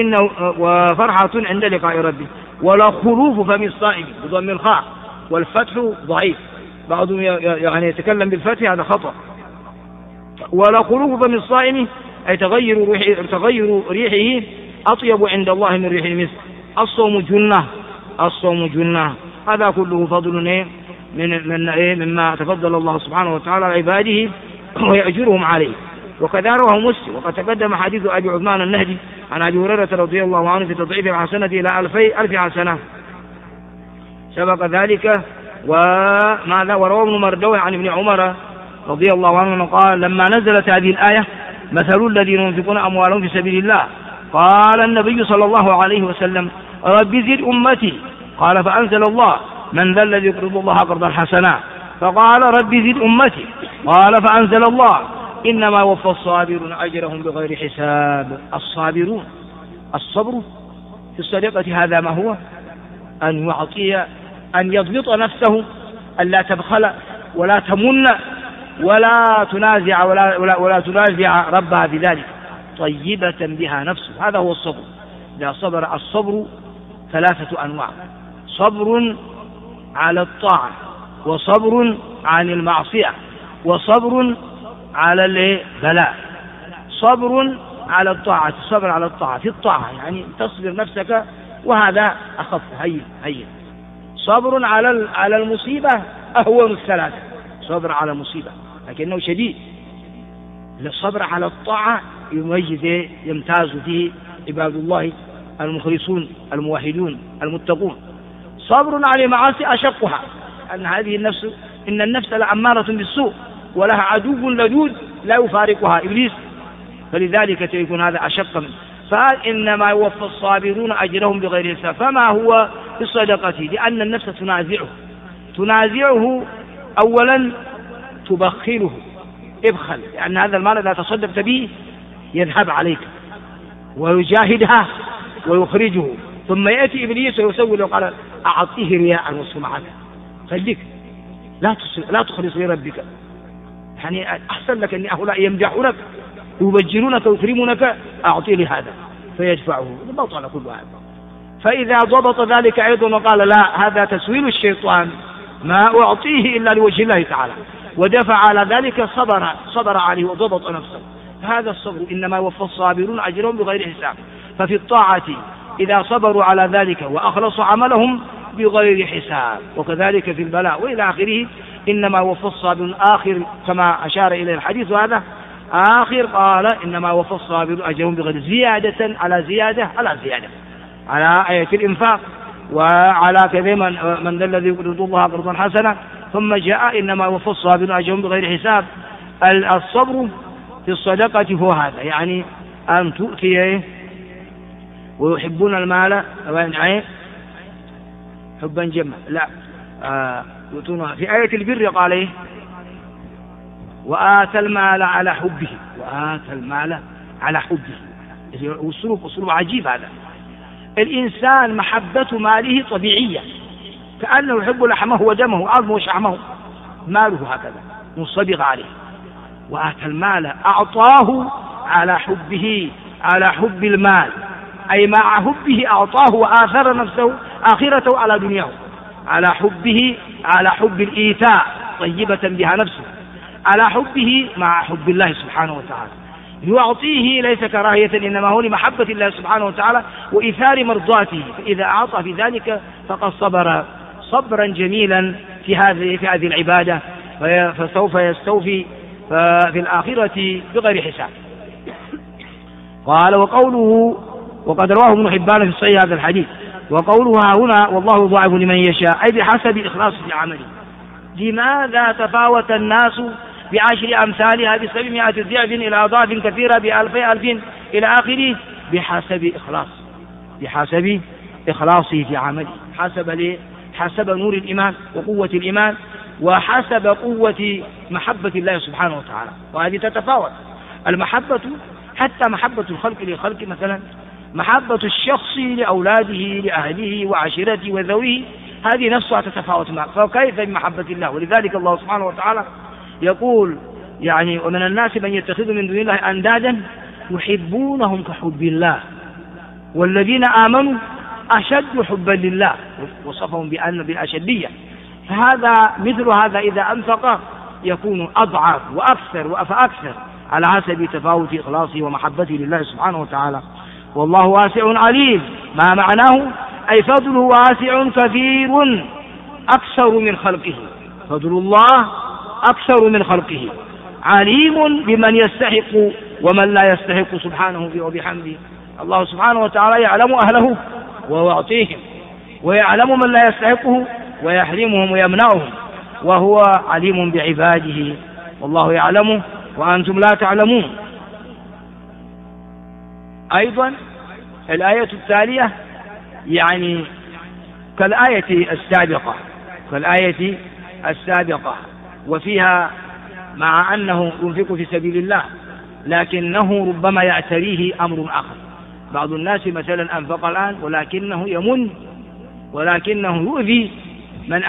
A: وفرحة عند لقاء ربه. ولا خلوف فم الصائم بضم الخاء والفتح ضعيف، بعضهم يعني يتكلم بالفتح، هذا خطأ. ولا خلوف فم الصائم أي تغير ريحه أطيب عند الله من ريح المسك. الصوم جنة. هذا كله فضل مما تفضل الله سبحانه وتعالى على عباده ويأجرهم عليه. وكذا رواه مسلم. وقد تقدم حديث أبي عثمان النهدي عن أبي هريرة رضي الله عنه في تضعيف الحسنة إلى 2000 حسنة سبق ذلك. وماذا؟ وروى ابن مردوي عن ابن عمر رضي الله عنه قال لما نزلت هذه الآية مثل الذين ينفقون أموالهم في سبيل الله قال النبي صلى الله عليه وسلم رب زد أمتي. قال فأنزل الله من ذا الذي يقرض الله قرضا حسنا. فقال رب زد أمتي. قال فأنزل الله إنما وفى الصابرون أجرهم بغير حساب. الصابرون، الصبر في الصدقة هذا ما هو؟ أن يعطي، أن يضبط نفسه، أن لا تبخل ولا تمن ولا تنازع ولا تنازع ربها بذلك، طيبة بها نفسه. هذا هو الصبر. إذا صبر، الصبر 3 أنواع: صبر على الطاعة، وصبر عن المعصية، وصبر على البلاء. صبر على الطاعة، صبر على الطاعة في الطاعة يعني تصبر نفسك، وهذا أخف هين. صبر على المصيبة أهون الثلاثة، صبر على المصيبة لكنه شديد. الصبر على الطاعة يمتاز فيه عباد الله المخلصون الموحدون المتقون. صبر على المعاصي أشقها، أن هذه النفس، إن النفس لأمارة بالسوء ولها عدو لدود لا يفارقها إبليس، فلذلك يكون هذا أشق. فإنما يوفى الصابرون أجرهم بغير حساب. فما هو في الصدقة؟ لأن النفس تنازعه أولا، تبخله، ابخل، لأن هذا المال إذا تصدقت به يذهب عليك ويجاهدها ويخرجه، ثم يأتي إبليس ويسوي له قال أعطيه رياء وسمعة، خليك لا تخلص لربك، يعني أحسن لك أن هؤلاء يمدحونك ويبجلونك ويكرمونك، أعطي لي هذا فيدفعه، بطل كل هذا. فإذا ضبط ذلك أيضا وقال لا، هذا تسويل الشيطان ما أعطيه إلا لوجه الله تعالى، ودفع على ذلك صبر عليه وضبط نفسه. هذا الصبر إنما يوفى الصابرون أجرهم بغير حساب. ففي الطاعة إذا صبروا على ذلك وأخلصوا عملهم بغير حساب، وكذلك في البلاء وإلى آخره إنما يوفى الصابرون. آخر كما أشار إلى الحديث هذا آخر قال إنما يوفى الصابرون أجرهم بغير زيادة على زيادة على زيادة، على آية الإنفاق وعلى كذا من ذا الذي يقرض الله قرضا حسنا، ثم جاء إنما يوفى الصابرون أجرهم بغير حساب. الصبر في الصدقة هو هذا، يعني أن تؤتي ويحبون المال حبا جما، لا يؤتونها. في آية البر قال إيه؟ وآتى المال على حبه، وآتى المال على حبه. أسلوب عجيب هذا. الإنسان محبة ماله طبيعية، كأنه يحب لحمه ودمه وعظمه وشحمه، ماله هكذا منصبغ عليه. وآتى المال أعطاه على حبه، على حب المال، أي مع حبه أعطاه وآثر نفسه آخرته على دنياه، على حبه، على حب الإيتاء طيبة بها نفسه، على حبه مع حب الله سبحانه وتعالى. يعطيه ليس كراهية، إنما هو لمحبة الله سبحانه وتعالى وإيثار مرضاته. فإذا أعطى في ذلك فقد صبر صبرا جميلا في هذه العبادة، فسوف يستوفي في الآخرة بغير حساب. قال وقوله وقد رواه ابن حبان في الصحيح هذا الحديث، وقولها هنا والله يضاعف لمن يشاء، أي بحسب إخلاص في عمله. لماذا تفاوت الناس ب10 أمثالها ب700 ضعف إلى أضعاف كثيرة ب2000 إلى آخره؟ بحسب إخلاصه في عمله، حسب نور الإيمان وقوة الإيمان، وحسب قوة محبة الله سبحانه وتعالى. وهذه تتفاوت المحبة، حتى محبة الخلق للخلق، مثلا محبة الشخص لأولاده لأهله وعشيرته وذويه، هذه نفسها تتفاوت معك، فكيف بمحبة الله؟ ولذلك الله سبحانه وتعالى يقول يعني ومن الناس من يتخذ من دون الله أندادا يحبونهم كحب الله والذين آمنوا أشد حبا لله، وصفهم بأن بالأشدية. فهذا مثل هذا إذا أنفق يكون أضعف وأكثر فأكثر على حسب تفاوت إخلاصه ومحبته لله سبحانه وتعالى. والله واسع عليم، ما معناه أي فضله واسع كثير أكثر من خلقه، فضل الله أكثر من خلقه، عليم بمن يستحق ومن لا يستحق سبحانه وبحمده. الله سبحانه وتعالى يعلم أهله ويعطيهم، ويعلم من لا يستحقه ويحرمهم ويمنعهم، وهو عليم بعباده، والله يعلمه وأنتم لا تعلمون. أيضا الآية التالية يعني كالآية السابقة، وفيها مع أنه ينفق في سبيل الله لكنه ربما يعتريه أمر آخر. بعض الناس مثلا أنفق الآن ولكنه يمن، ولكنه يؤذي من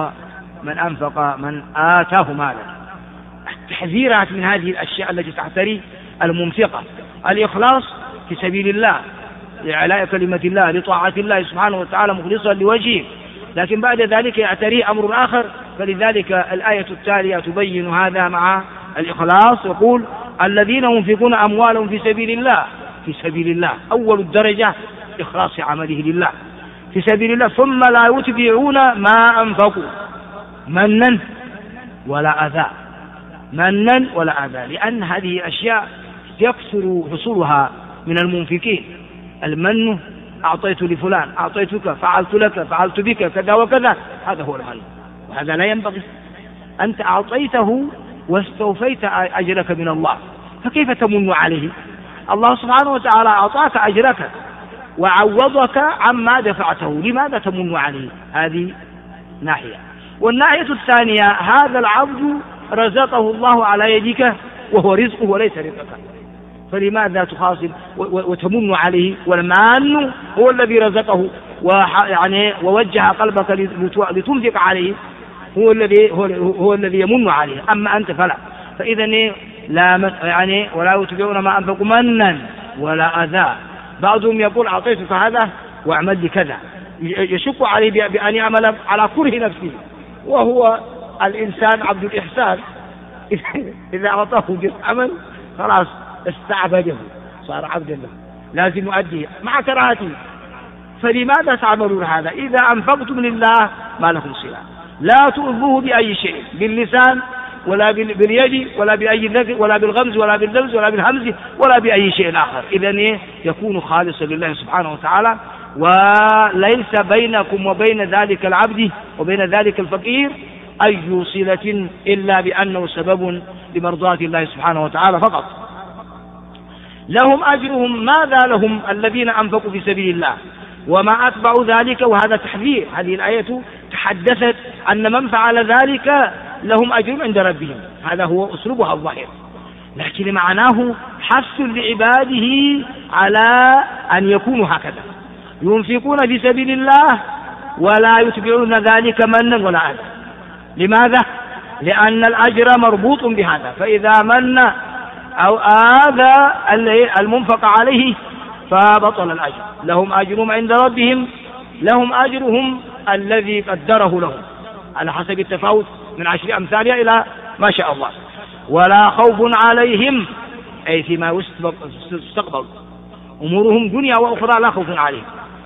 A: آتاه مالا. تحذيرات من هذه الأشياء التي تعتري المنفقة. الإخلاص في سبيل الله لإعلاء كلمة الله لطاعة الله سبحانه وتعالى مخلصا لوجهه، لكن بعد ذلك يعتريه أمر آخر. فلذلك الآية التالية تبين هذا مع الإخلاص، يقول الذين ينفقون أموالهم في سبيل الله أول الدرجة إخلاص عمله لله في سبيل الله، ثم لا يتبعون ما أنفقوا منا ولا أذى، لأن هذه الأشياء يكثر حصولها من المنفقين. المن أعطيت لفلان، أعطيتك، فعلت لك، فعلت بك كذا وكذا، هذا هو المن، وهذا لا ينبغي. أنت أعطيته واستوفيت أجرك من الله، فكيف تمن عليه؟ الله سبحانه وتعالى أعطاك أجرك وعوضك عما دفعته، لماذا تمن عليه؟ هذه ناحية. والناحية الثانية هذا العبد رزقه الله على يدك وهو رزقه وليس رزقك، فلماذا تخاصم وتمن عليه؟ والمان هو الذي رزقه ووجه قلبك لتنفق عليه، هو الذي يمن عليه، أما أنت فلا. فإذا لا ولا يتبعون ما أنفقوا منا ولا أذى. بعضهم يقول أعطيتك هذا واعمل لي كذا، يشك عليه بأن يعمل على كره نفسه، وهو الإنسان عبد الإحسان إذا أعطاه درهما خلاص استعبده، صار عبد الله، لازم يؤديه مع كراهته. فلماذا تعملون هذا؟ إذا أنفقتم لله ما لكم صلة، لا تؤذوه بأي شيء، باللسان ولا باليد ولا بأي ذكر ولا بالغمز ولا باللمز ولا بالهمز ولا بأي شيء آخر. إذن يكون خالصا لله سبحانه وتعالى، وليس بينكم وبين ذلك العبد وبين ذلك الفقير أي صلة إلا بأنه سبب لمرضاة الله سبحانه وتعالى فقط. لهم أجرهم، ماذا لهم الذين أنفقوا في سبيل الله وما أتبع ذلك، وهذا تحذير. هذه الآية تحدثت أن من فعل ذلك لهم أجر عند ربهم، هذا هو أسلوبها الظاهر، لكن معناه حث لعباده على أن يكونوا هكذا، ينفقون في سبيل الله ولا يتبعون ذلك منا ولا أذى. لماذا؟ لأن الأجر مربوط بهذا، فإذا من أو آذى المنفق عليه فبطل الأجر. لهم أجرهم عند ربهم، لهم أجرهم الذي قدره لهم على حسب التفاوت من 10 أمثالها إلى ما شاء الله. ولا خوف عليهم أي فيما يستقبل، أمورهم دنيا وأخرى لا خوف عليهم،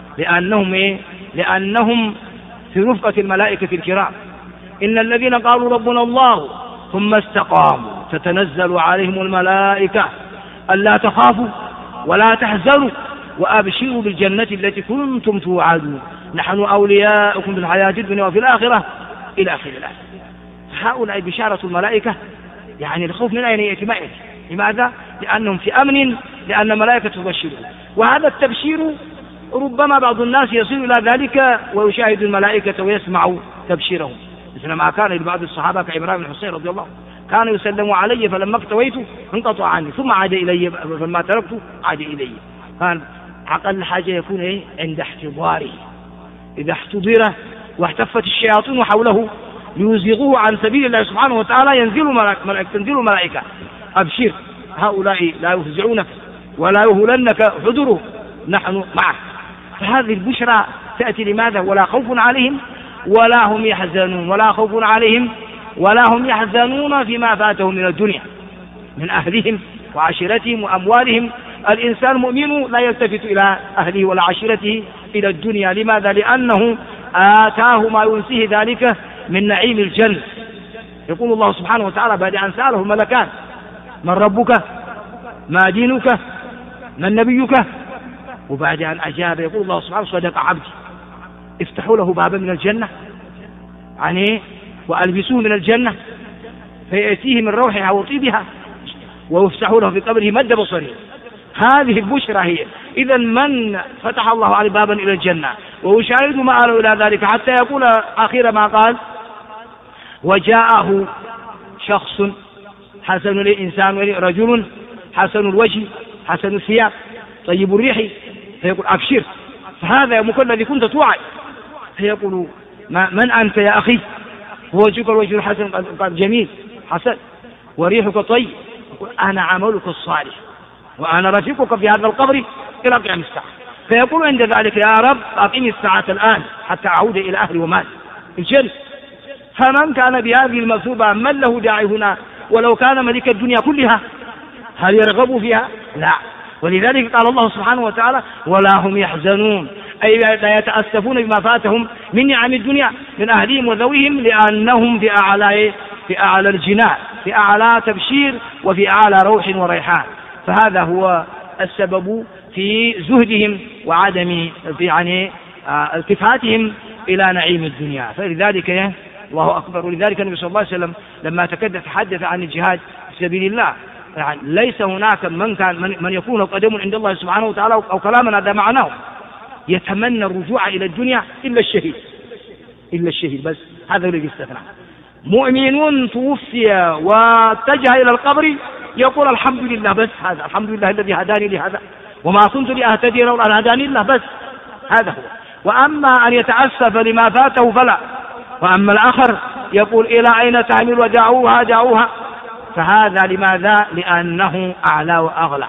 A: لأنهم في رفقة الملائكة الكرام. إن الذين قالوا ربنا الله ثم استقاموا تتنزل عليهم الملائكة ألا تخافوا ولا تحزنوا وأبشروا بالجنة التي كنتم توعدون نحن أولياؤكم في الحياة الدنيا وفي الآخرة إلى آخر الآية. هؤلاء بشارة الملائكة، يعني الخوف من أين يأتي؟ ما يأتي. لماذا؟ لأنهم في أمن، لأن الملائكة تبشرهم. وهذا التبشير ربما بعض الناس يصل إلى ذلك ويشاهد الملائكة ويسمع تبشيرهم، مثل ما كان لبعض الصحابة كعمران بن حسين رضي الله، كان يسلم علي فلما اكتويت انقطع عني ثم عاد إلي، فلما تركت عاد إلي. كان أقل حاجة يكون عند احتضاره، إذا احتضر واحتفت الشياطين حوله ليزيغوه عن سبيل الله سبحانه وتعالى تنزل الملائكة أبشر هؤلاء لا يفزعونك ولا يهلنك حضره نحن معك. فهذه البشرى تأتي لماذا؟ ولا خوف عليهم ولا هم يحزنون، ولا خوف عليهم ولا هم يحزنون فيما فاتهم من الدنيا من أهلهم وعشيرتهم وأموالهم. الإنسان مؤمن لا يلتفت إلى أهله ولا عشيرته إلى الدنيا. لماذا؟ لأنه آتاه ما ينسيه ذلك من نعيم الجنة. يقول الله سبحانه وتعالى بعد أن سأله الملكان من ربك ما دينك من نبيك، وبعد أن أجاب يقول الله سبحانه صدق عبدي، افتحوا له بابا من الجنة يعني وألبسوه من الجنة فيأتيه من روحها وطيبها ويفتحوا له في قبره مد بصره. هذه البشرى هي. إذا من فتح الله عليه بابا إلى الجنة ويشاهد مآله إلى ذلك حتى يقول آخر ما قال وجاءه شخص حسن الإنسان رجل حسن الوجه حسن الثياب طيب الريح، فيقول أبشر، فهذا يومك الذي كنت توعد. فيقول من أنت يا أخي؟ وجهك الوجه الحسن قال جميل حسن وريحك طيب. يقول أنا عملك الصالح وأنا رفيقك في هذا القبر إلى قيام الساعة. فيقول عند ذلك يا رب أقيم الساعة الآن حتى أعود إلى أهلي ومالي الجنة. فمن كان بهذه المثوبة من له داعي هنا ولو كان ملك الدنيا كلها؟ هل يرغب فيها؟ لا. ولذلك قال الله سبحانه وتعالى ولا هم يحزنون، أي لا يتأسفون بما فاتهم من نعم الدنيا من أهلهم وذويهم، لأنهم في أعلى الجنان، في أعلى تبشير وفي أعلى روح وريحان. فهذا هو السبب في زهدهم وعدم يعني التفاتهم إلى نعيم الدنيا. فلذلك الله أكبر. ولذلك النبي صلى الله عليه وسلم لما تحدث عن الجهاد في سبيل الله، يعني ليس هناك من يكون قدم عند الله سبحانه وتعالى أو كلاما هذا معناه يتمنى الرجوع إلى الدنيا إلا الشهيد بس، هذا الذي استثنى. مؤمن توفي واتجه إلى القبر يقول الحمد لله بس، هذا الحمد لله الذي هداني لهذا وما كنت لأهتدي لولا أن هداني الله بس، هذا هو. وأما أن يتأسف لما فاته فلا. وأما الآخر يقول إلى أين تحمل ودعوها، فهذا لماذا؟ لأنه أعلى وأغلى.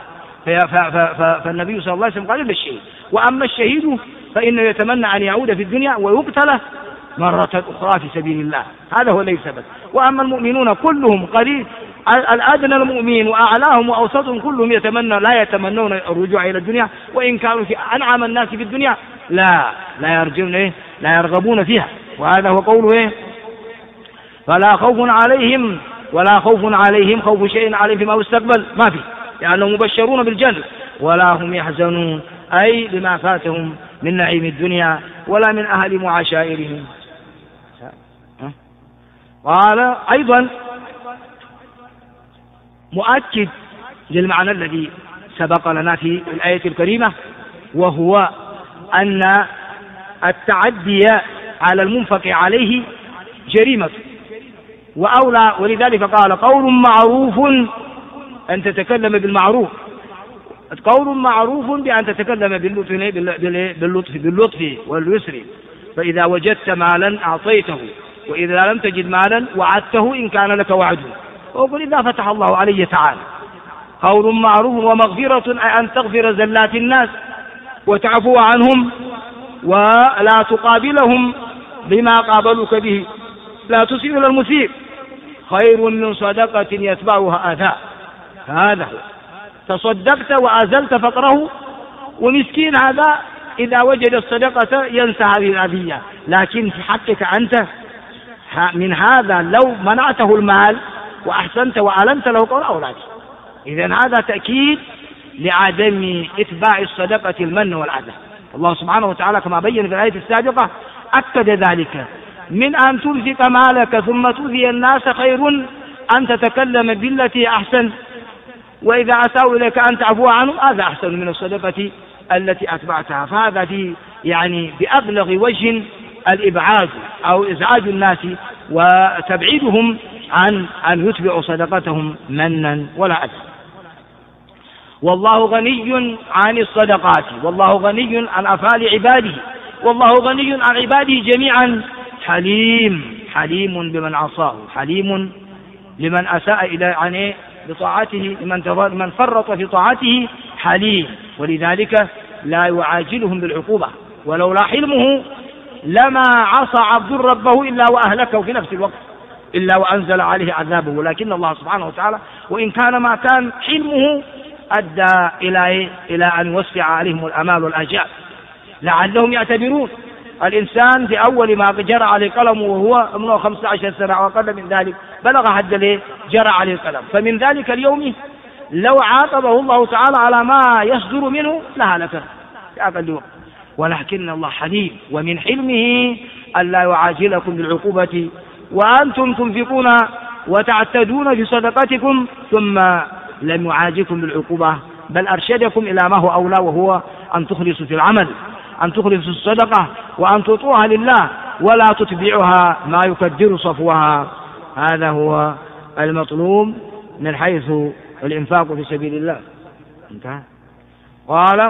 A: فالنبي صلى الله عليه وسلم قال إلا الشهيد. وأما الشهيد فإنه يتمنى أن يعود في الدنيا ويقتل مرة أخرى في سبيل الله، هذا هو الذي ثبت. وأما المؤمنون كلهم قليل، الأدنى المؤمن وأعلاهم وأوسطهم كلهم لا يتمنون الرجوع إلى الدنيا، وإن كانوا في أنعم الناس في الدنيا لا يرجون لا يرغبون فيها. وهذا هو قوله فلا خوف عليهم ولا خوف عليهم خوف شيء عليهم فيما يستقبل، ما في، لأنهم مبشرون بالجنة ولا هم يحزنون، أي بما فاتهم من نعيم الدنيا ولا من أهل معاشائرهم. قال أيضا مؤكد للمعنى الذي سبق لنا في الآية الكريمة، وهو أن التعدي على المنفق عليه جريمة وأولى، ولذلك قال قول معروف أن تتكلم بالمعروف، قول معروف بأن تتكلم باللطف واليسر، فإذا وجدت مالا أعطيته، وإذا لم تجد مالا وعدته إن كان لك وعد. وقل إذا فتح الله علي تعالى قول معروف ومغفرة، أي أن تغفر زلات الناس وتعفو عنهم ولا تقابلهم بما قابلوك به، لا تسيء إلى المسيء، خير من صدقة يتبعها آذى. هذا هو، تصدقت وأزلت فقره، ومسكين هذا إذا وجد الصدقة ينسى هذه الأذية، لكن في حقك أنت من هذا لو منعته المال وأحسنت وألمت له قول أولاد. إذن هذا تأكيد لعدم إتباع الصدقة المن والأذى. الله سبحانه وتعالى كما بين في الآية السابقة أكد ذلك، من أن تنفق مالك ثم تؤذي الناس خير أن تتكلم بالتي أحسن، وإذا أساءوا إليك أن تعفو عنهم هذا أحسن من الصدقة التي أتبعتها. فهذا في بأبلغ وجه الإبعاد أو إزعاج الناس وتبعيدهم عن أن يتبعوا صدقتهم منا ولا أذى. والله غني عن الصدقات، والله غني عن أفعال عباده، والله غني عن عباده جميعا، حليم بمن عصاه، حليم لمن أساء إلى بطاعته، لمن فرط في طاعته حليم، ولذلك لا يعاجلهم بالعقوبة، ولولا حلمه لما عصى عبد ربه إلا وأهلكه في نفس الوقت، إلا وأنزل عليه عذابه. ولكن الله سبحانه وتعالى وإن كان ما كان حلمه أدى إلى أن يوسع عليهم الأمال والآجال لعلهم يعتبرون. الإنسان في أول ما جرى عليه القلم وهو ابن 15 سنة وأقل من ذلك بلغ حد جرى عليه القلم، فمن ذلك اليوم لو عاقبه الله تعالى على ما يصدر منه لهلك في أقل وقت. ولكن الله حليم، ومن حلمه ألا يعاجلكم بالعقوبة وأنتم تنفقون وتعتدون في صدقتكم ثم لم يعاجلكم بالعقوبة، بل أرشدكم إلى ما هو أولى، وهو أن تخلصوا في العمل، أن تخلصوا الصدقة وأن تطوعها لله ولا تتبعها ما يكدر صفوها. هذا هو المطلوب من حيث الإنفاق في سبيل الله. انتهى. قال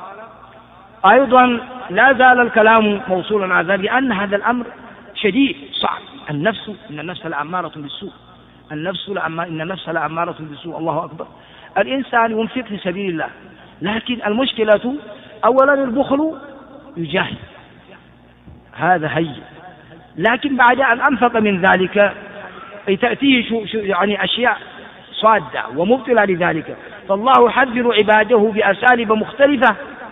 A: أيضا لا زال الكلام موصولا على ذلك، لأن هذا الأمر شديد صعب. إن النفس لأمارة بالسوء، إن النفس لأمارة بالسوء. الله أكبر. الإنسان ينفق في سبيل الله، لكن المشكلة أولا البخل يجاهد، هذا هي، لكن بعد أن أنفق من ذلك تأتيه أشياء صادة ومبطلة لذلك. فالله يحذر عباده بأساليب مختلفة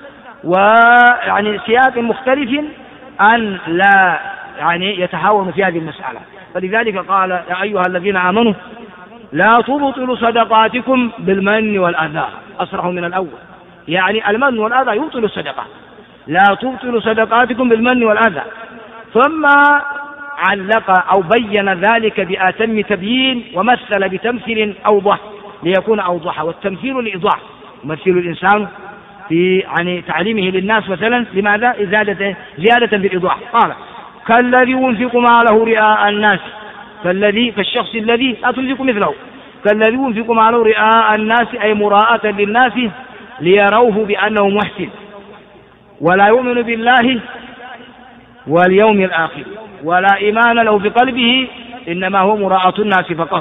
A: سياق مختلف أن لا يتهاونوا في هذه المسألة. فلذلك قال يا أيها الذين آمنوا لا تبطلوا صدقاتكم بالمن والأذى، أصرح من الأول، المن والأذى يبطل الصدقة، لا تبطلوا صدقاتكم بالمن والأذى. ثم علق أو بين ذلك بأتم تبيين، ومثل بتمثيل أوضح ليكون أوضح، والتمثيل الإيضاح، يمثل الإنسان في تعليمه للناس مثلا، لماذا؟ زيادة بالإيضاح. قال كالذي ينفق ماله رئاء الناس، كالشخص الذي لا تنفق مثله، كالذي ينفق ماله رئاء الناس، أي مراءة للناس ليروه بأنه محسن، ولا يؤمن بالله واليوم الآخر، ولا إيمان له بقلبه، إنما هو مراءة الناس فقط.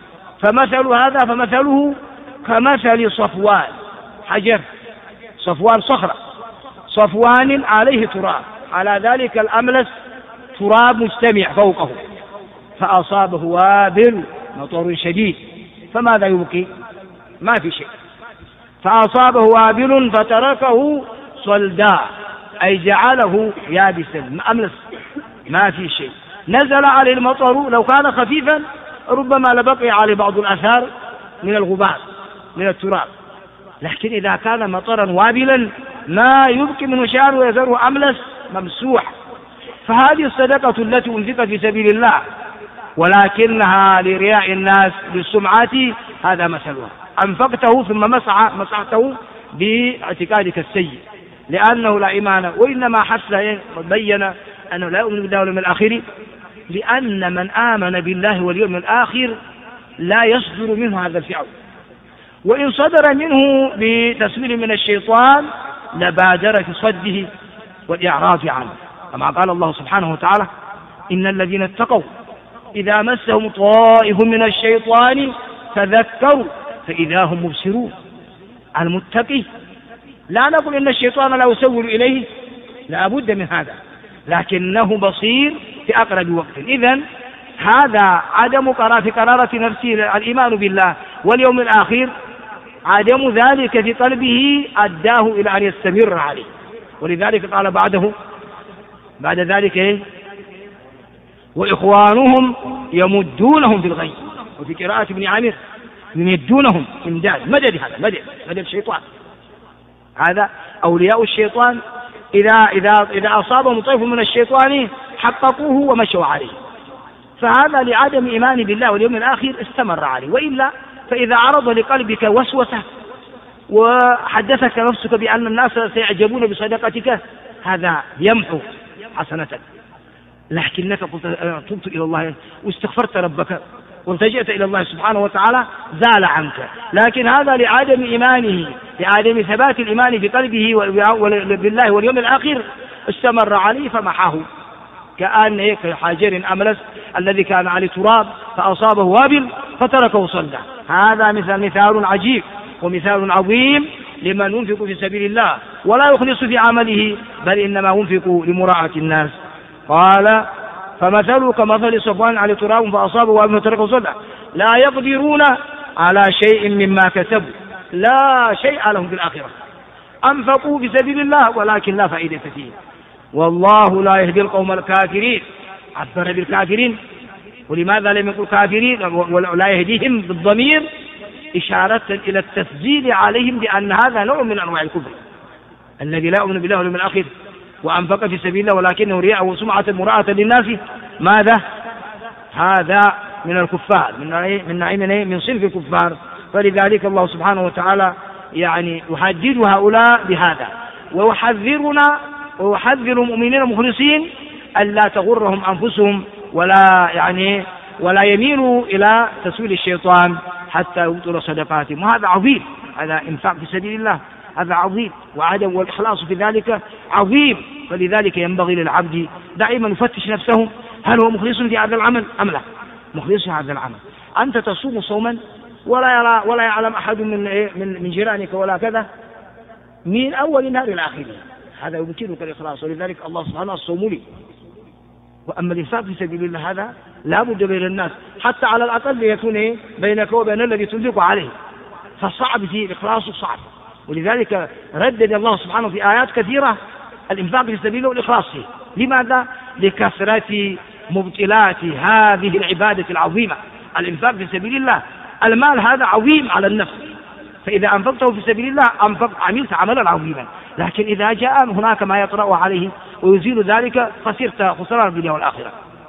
A: فمثله كمثل صفوان، حجر، صفوان صخرة، صفوان عليه تراب، على ذلك الأملس تراب مجتمع فوقه، فأصابه وابل مطر شديد، فماذا يبقي؟ ما في شيء. فأصابه وابل فتركه صلدا، أي جعله يابسا أملس، ما في شيء. نزل عليه المطر، لو كان خفيفا ربما لبقي عليه بعض الآثار من الغبار من التراب، لكن إذا كان مطرا وابلا ما يبقي منه شعر ويذره أملس ممسوح. فهذه الصدقة التي أنفقت في سبيل الله ولكنها لرياء الناس للسمعة، هذا مثلها. أنفقته ثم مسحته باعتقادك السيء، لأنه لا إيمان، وإنما حتى بين أنه لا يؤمن بالله واليوم الآخر، لأن من آمن بالله واليوم الآخر لا يصدر منه هذا الفعل، وإن صدر منه بتسويل من الشيطان لبادر في صده والإعراض عنه، كما قال الله سبحانه وتعالى: إن الذين اتقوا إذا مسهم طائف من الشيطان تذكروا فإذا هم مبصرون. المتقي لا نقول إن الشيطان لا يسول إليه، لا بد من هذا، لكنه بصير في أقرب وقت. إذن هذا عدم في قرارة نفسه الإيمان بالله واليوم الآخر، عدم ذلك في قلبه أداه إلى أن يستمر عليه. ولذلك قال بعد ذلك: وإخوانهم يمدونهم في الغي. وفي قراءة ابن عامر: يمدونهم إمداد، مدد، هذا مدد الشيطان. هذا أولياء الشيطان إذا أصابهم طيف من الشيطان حققوه ومشوا عليه، فهذا لعدم إيمان بالله واليوم الآخر استمر عليه. وإلا فإذا عرض لقلبك وسوسة وحدثك نفسك بأن الناس سيعجبون بصدقتك، هذا يمحو حسنتك. لكنك تبت إلى الله واستغفرت ربك والتجأت إلى الله سبحانه وتعالى، زال عنك. لكن هذا لعدم إيمانه، لعدم ثبات الإيمان في قلبه بالله واليوم الآخر، استمر عليه فمحاه، كأن حجر أملس الذي كان عليه تراب فأصابه وابل فتركه صلدا. هذا مثال عجيب ومثال عظيم لمن ينفق في سبيل الله ولا يخلص في عمله، بل إنما ينفق لمراعاة الناس. قال: فمثله كمثل صفوان على تراب فأصابه وابل فتركه صلدا، لا يقدرون على شيء مما كسبوا، لا شيء لهم في الآخرة. أنفقوا في سبيل الله ولكن لا فائدة فيه، والله لا يهدي القوم الكافرين. عبر بالكافرين، ولماذا لم يقل كافرين ولا يهديهم بالضمير؟ إشارة إلى التسجيل عليهم بأن هذا نوع من أنواع الكفر. الذي لا يؤمن بالله واليوم الآخر وأنفق في سبيل الله ولكنه رياء وسمعة مراءة للناس، ماذا؟ هذا من الكفار، من صنف الكفار. فلذلك الله سبحانه وتعالى يحدد هؤلاء بهذا، ويحذرنا ويحذر المؤمنين المخلصين ألا تغرهم أنفسهم ولا يميلوا إلى تسويل الشيطان حتى يبطل صدقاتهم. وهذا عظيم، هذا إنفاق في سبيل الله، هذا عظيم، وعدم والإخلاص في ذلك عظيم. فلذلك ينبغي للعبد دائما يفتش نفسه، هل هو مخلص في هذا العمل أم لا؟ مخلص في هذا العمل. أنت تصوم صوما ولا يعلم أحد من جيرانك ولا كذا، من أول النهار إلى آخره، هذا يمكنك الإخلاص. ولذلك الله سبحانه الصوم لي. وأما الإنفاق في سبيل الله هذا لا بد بين الناس، حتى على الأقل يكون بينك وبين الذي تنفق عليه، فالصعب فيه الإخلاص صعب. ولذلك ردد الله سبحانه في آيات كثيرة الإنفاق في سبيل الله والإخلاص فيه. لماذا؟ لكثرة مبطلات هذه العبادة العظيمة. الإنفاق في سبيل الله، المال هذا عظيم على النفس، فإذا أنفقته في سبيل الله عملت عملا عظيما. لكن إذا جاء هناك ما يطرأ عليه ويزيل ذلك خسرت خسران الدنيا والآخرة.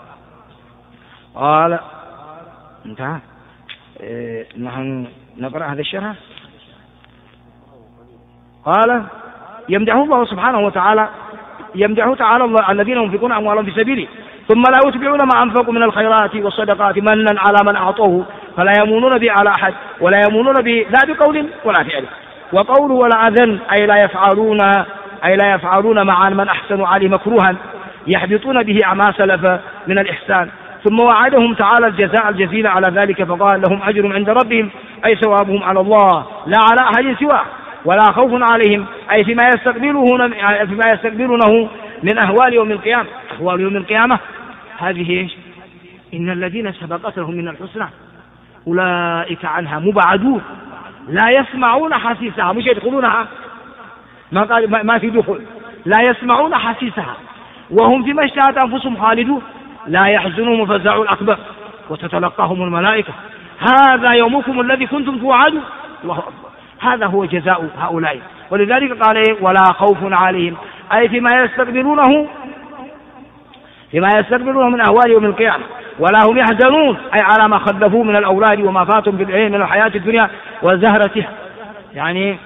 A: قال انتهى. نحن نقرأ هذا الشرح. قال: يمدحه الله سبحانه وتعالى، يمدحه تعالى الله الذين ينفقون أموالهم في سبيله ثم لا يتبعون ما أنفقوا من الخيرات والصدقات منا على من أعطوه فلا يمونون به على أحد ولا يمونون به لا بقول ولا فعل. وقوله ولا أذن أي لا يفعلون مع من أحسنوا عليه مكروها يحبطون به ما سلف من الإحسان. ثم وعدهم تعالى الجزاء الجزيل على ذلك، فقال: لهم أجر عند ربهم أي ثوابهم على الله لا على أحد سواه، ولا خوف عليهم أي فيما يستقبلونه من أهوال يوم القيامة. أحوال يوم القيامة هذه إيش؟ إن الذين سبقت لهم من الحسنى أولئك عنها مبعدون لا يسمعون حسيسها، مش يدخلونها، ما قال ما في دخول، لا يسمعون حسيسها وهم فيما اشتهت أنفسهم خالدون لا يحزنهم الفزع الأكبر وتتلقاهم الملائكة هذا يومكم الذي كنتم توعدون. الله أكبر، هذا هو جزاء هؤلاء. ولذلك قال إيه؟ ولا خوف عليهم، أي فيما يستقبلونه من أهوال يوم القيامة، ولا هم يحزنون، أي على ما خلفوه من الأولاد وما فاتهم من الحياة الدنيا وزهرتها، يعني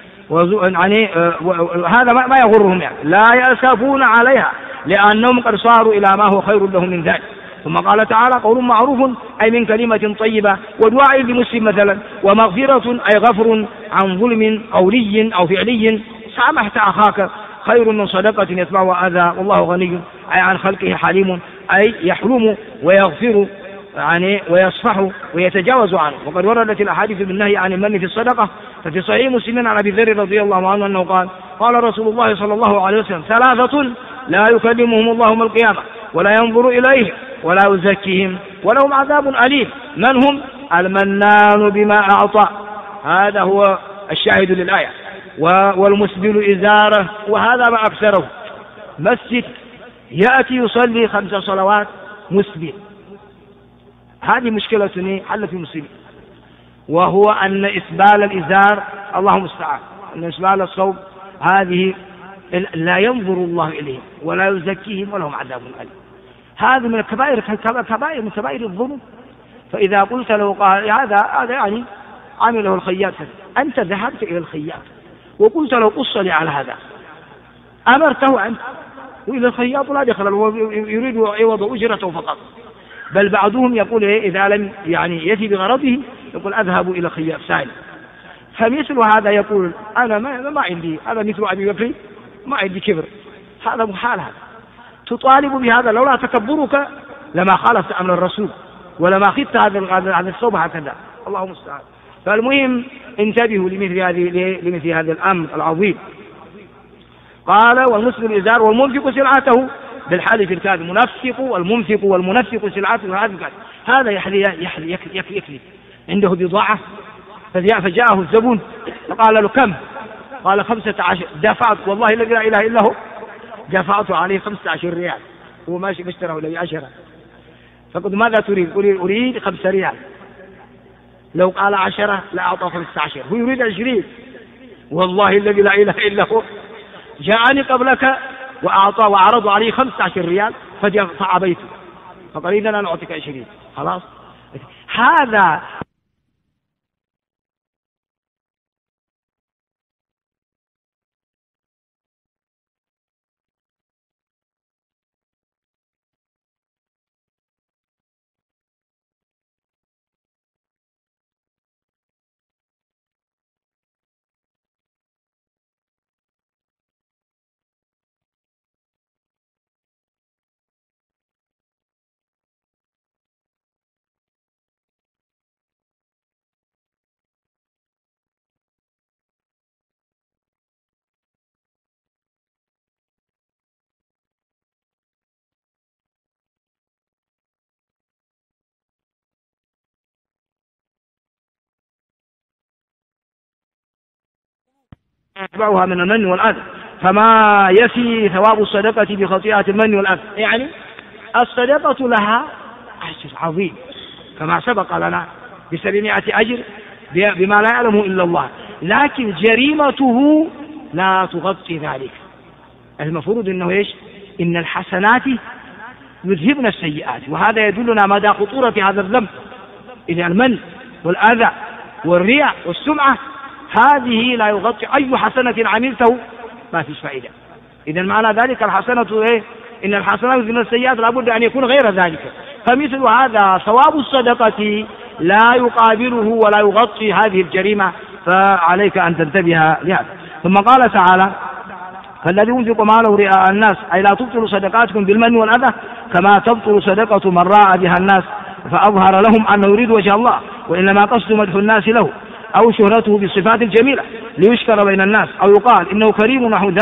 A: هذا ما يغرهم، يعني لا يأسفون عليها لأنهم قد صاروا إلى ما هو خير لهم من ذلك. ثم قال تعالى قول معروف أي من كلمة طيبة ودعاء لمسلم مثلا، ومغفرة أي غفر عن ظلم قولي أو فعلي، سامحت أخاك خير من صدقة يتبعها أذى والله غني، أي عن خلقه حليم، أي يحلم ويغفر يعني ويصفح ويتجاوز عنه. وقد وردت الأحاديث بالنهي عن المن في الصدقة، ففي صحيح مسلم عن أبي ذر رضي الله عنه أنه قال رسول الله صلى الله عليه وسلم ثلاثة لا يكلمهم الله يوم القيامة ولا ينظر إليهم ولا يزكيهم ولهم عذاب أليم. من هم؟ المنان بما أعطى، هذا هو الشاهد للآية، والمسبل إزاره، وهذا ما أكثره. مسجد يأتي يصلي 5 صلوات مسبل، هذه مشكلة حلت المسلمين، وهو أن إسبال الإزار الله المستعان، أن إسبال الصوب هذه لا ينظر الله إليهم ولا يزكيهم ولهم عذاب أليم. هذا من الكبائر من كبائر الظلم. فإذا قلت له قال هذا يعني عمله الخياط، أنت ذهبت إلى الخياط وقلت له قص لي على هذا، أمرته أنت، وإذا الخياط لا دخل، يريد عوض أجرته فقط. بل بعضهم يقول إذا لم يعني يأتي بغرضه يقول أذهب إلى خياط ثاني. فمثل هذا يقول أنا ما عندي، أنا مثل أبي بكر ما عندي كبر، هذا محال. هذا تطالب بهذا، لولا تكبرك لما خالفت أمر الرسول ولما خدت هذا الصوب هكذا، الله المستعان. فالمهم انتبهوا لمثل هذا الأمر العظيم. قال والمسبل الإزار والمنفق سلعته بالحلف الكاذب، منفق والمنفق والمنفق سلعته هذا يكلف عنده بضاعة فجاءه الزبون فقال له كم؟ قال 15. دفعت والله الذي لا إله إلا هو، دفعت عليه 15 ريال، هو ماشي باشتراه لي 10. فقلت ماذا تريد؟ أريد 5 ريال. لو قال 10 لا أعطى 15، هو يريد 20. والله الذي لا إله إلا هو جاءني قبلك وأعطى وعرض عليه 15 ريال فأبيت، فقال إذا أنا أعطيك 20. خلاص، هذا يتبعها من المن والأذى، فما يفي ثواب الصدقة بخطيئة المن والأذى. يعني الصدقة لها أجر عظيم كما سبق لنا ب700 أجر بما لا يعلمه إلا الله، لكن جريمته لا تغطي ذلك. المفروض أنه إيش؟ إن الحسنات يذهبن السيئات، وهذا يدلنا مدى خطورة هذا الذنب. إذا المن والأذى والرياء والسمعة هذه لا يغطي أي حسنة عملته، ما فيش فائدة. إذا معنى ذلك الحسنة إيه؟ إن الحسنات من السيئات لابد أن يكون غير ذلك. فمثل هذا ثواب الصدقة لا يقابله ولا يغطي هذه الجريمة، فعليك أن تنتبه لهذا. ثم قال تعالى فالذي ينفق ماله رئاء الناس، أي لا تبطل صدقاتكم بالمن والأذى كما تبطل صدقة من راى بها الناس فأظهر لهم أنه يريد وجه الله، وإنما قصد مدح الناس له أو شهرته بالصفات الجميلة ليشكر بين الناس، أو يقال إنه كريم نحو ذلك،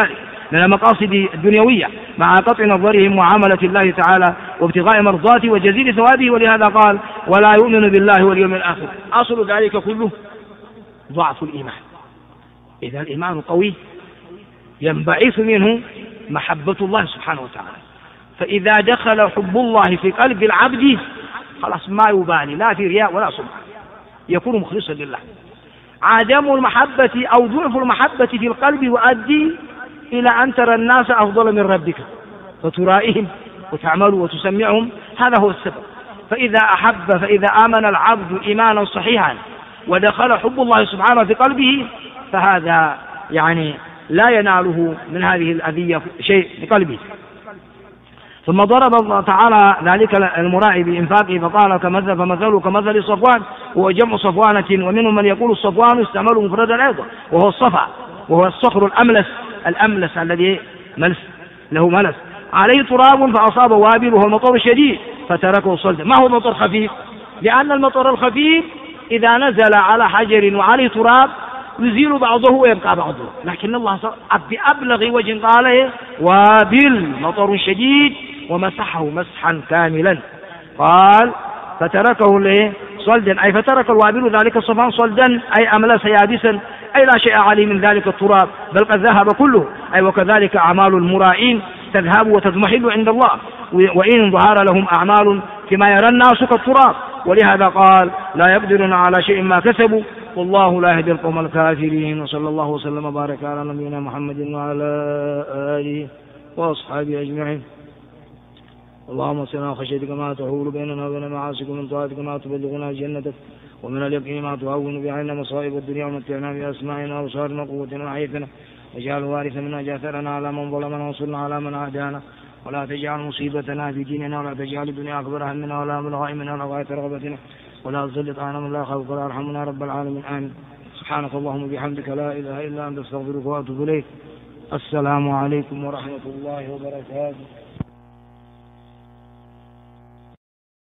A: من المقاصد الدنيوية مع قطع نظرهم معاملة الله تعالى وابتغاء مرضاته وجزيل ثوابه. ولهذا قال ولا يؤمن بالله واليوم الآخر. أصل ذلك كله ضعف الإيمان. إذا الإيمان قوي ينبعث منه محبة الله سبحانه وتعالى، فإذا دخل حب الله في قلب العبد خلاص ما يبالي لا في رياء ولا سمعة، يكون مخلصا لله. عدم المحبة أو ضعف المحبة في القلب يؤدي إلى أن ترى الناس أفضل من ربك فترائهم وتعمل وتسمعهم، هذا هو السبب. فإذا آمن العبد إيمانا صحيحا ودخل حب الله سبحانه في قلبه فهذا يعني لا يناله من هذه الأذية شيء بقلبه. ثم ضرب الله تعالى ذلك المرائي بإنفاقه فقال فمثله كمثل صفوان، وهو جمع صفوانة، ومنهم من يقول الصفوان يستعمل مفردا أيضا وهو الصفا، وهو الصخر الأملس الذي له ملس عليه تراب فأصاب وابل وهو المطر الشديد فتركه صلدا. ما هو المطر خفيف؟ لأن المطر الخفيف إذا نزل على حجر وعليه تراب يزيل بعضه ويبقى بعضه، لكن الله بأبلغ وجه قال وابل مطر شديد ومسحه مسحا كاملا. قال فتركه صلدا، أي فترك الوابل ذلك الصفان صلدا أي أملس يابسا، أي لا شيء عليه من ذلك التراب بل قد ذهب كله. أي وكذلك أعمال المرائين تذهب وتضمحل عند الله، وإن ظهر لهم أعمال كما يرى الناس كالتراب. ولهذا قال لا يقدرون على شيء ما كسبوا والله لا يهدي القوم الكافرين. وصلى الله وسلم وبارك على نبينا محمد وعلى آله وأصحابه أجمعين. اللهم صل خشيتك ما تحول بيننا وبين معاصيك، ومن طاعتك ما تبلغنا جنتك، ومن اليقين ما تهون بعنا مصائب الدنيا، ومتعنا بأسماعنا وأبصارنا وقوتنا وحياتنا، واجعل الوارث منا جاثرنا على من ظلمنا وانصرنا على من عادانا، ولا تجعل مصيبتنا في ديننا، ولا تجعل الدنيا أكبر همنا ولا مبلغ علمنا ولا غاية رغبتنا، ولا تسلط علينا من لا يخافك ولا يرحمنا رب العالمين. آمين. سبحانك اللهم وبحمدك لا إله إلا أنت أستغفرك وأتوب إليك. السلام عليكم ورحمة الله وبركاته.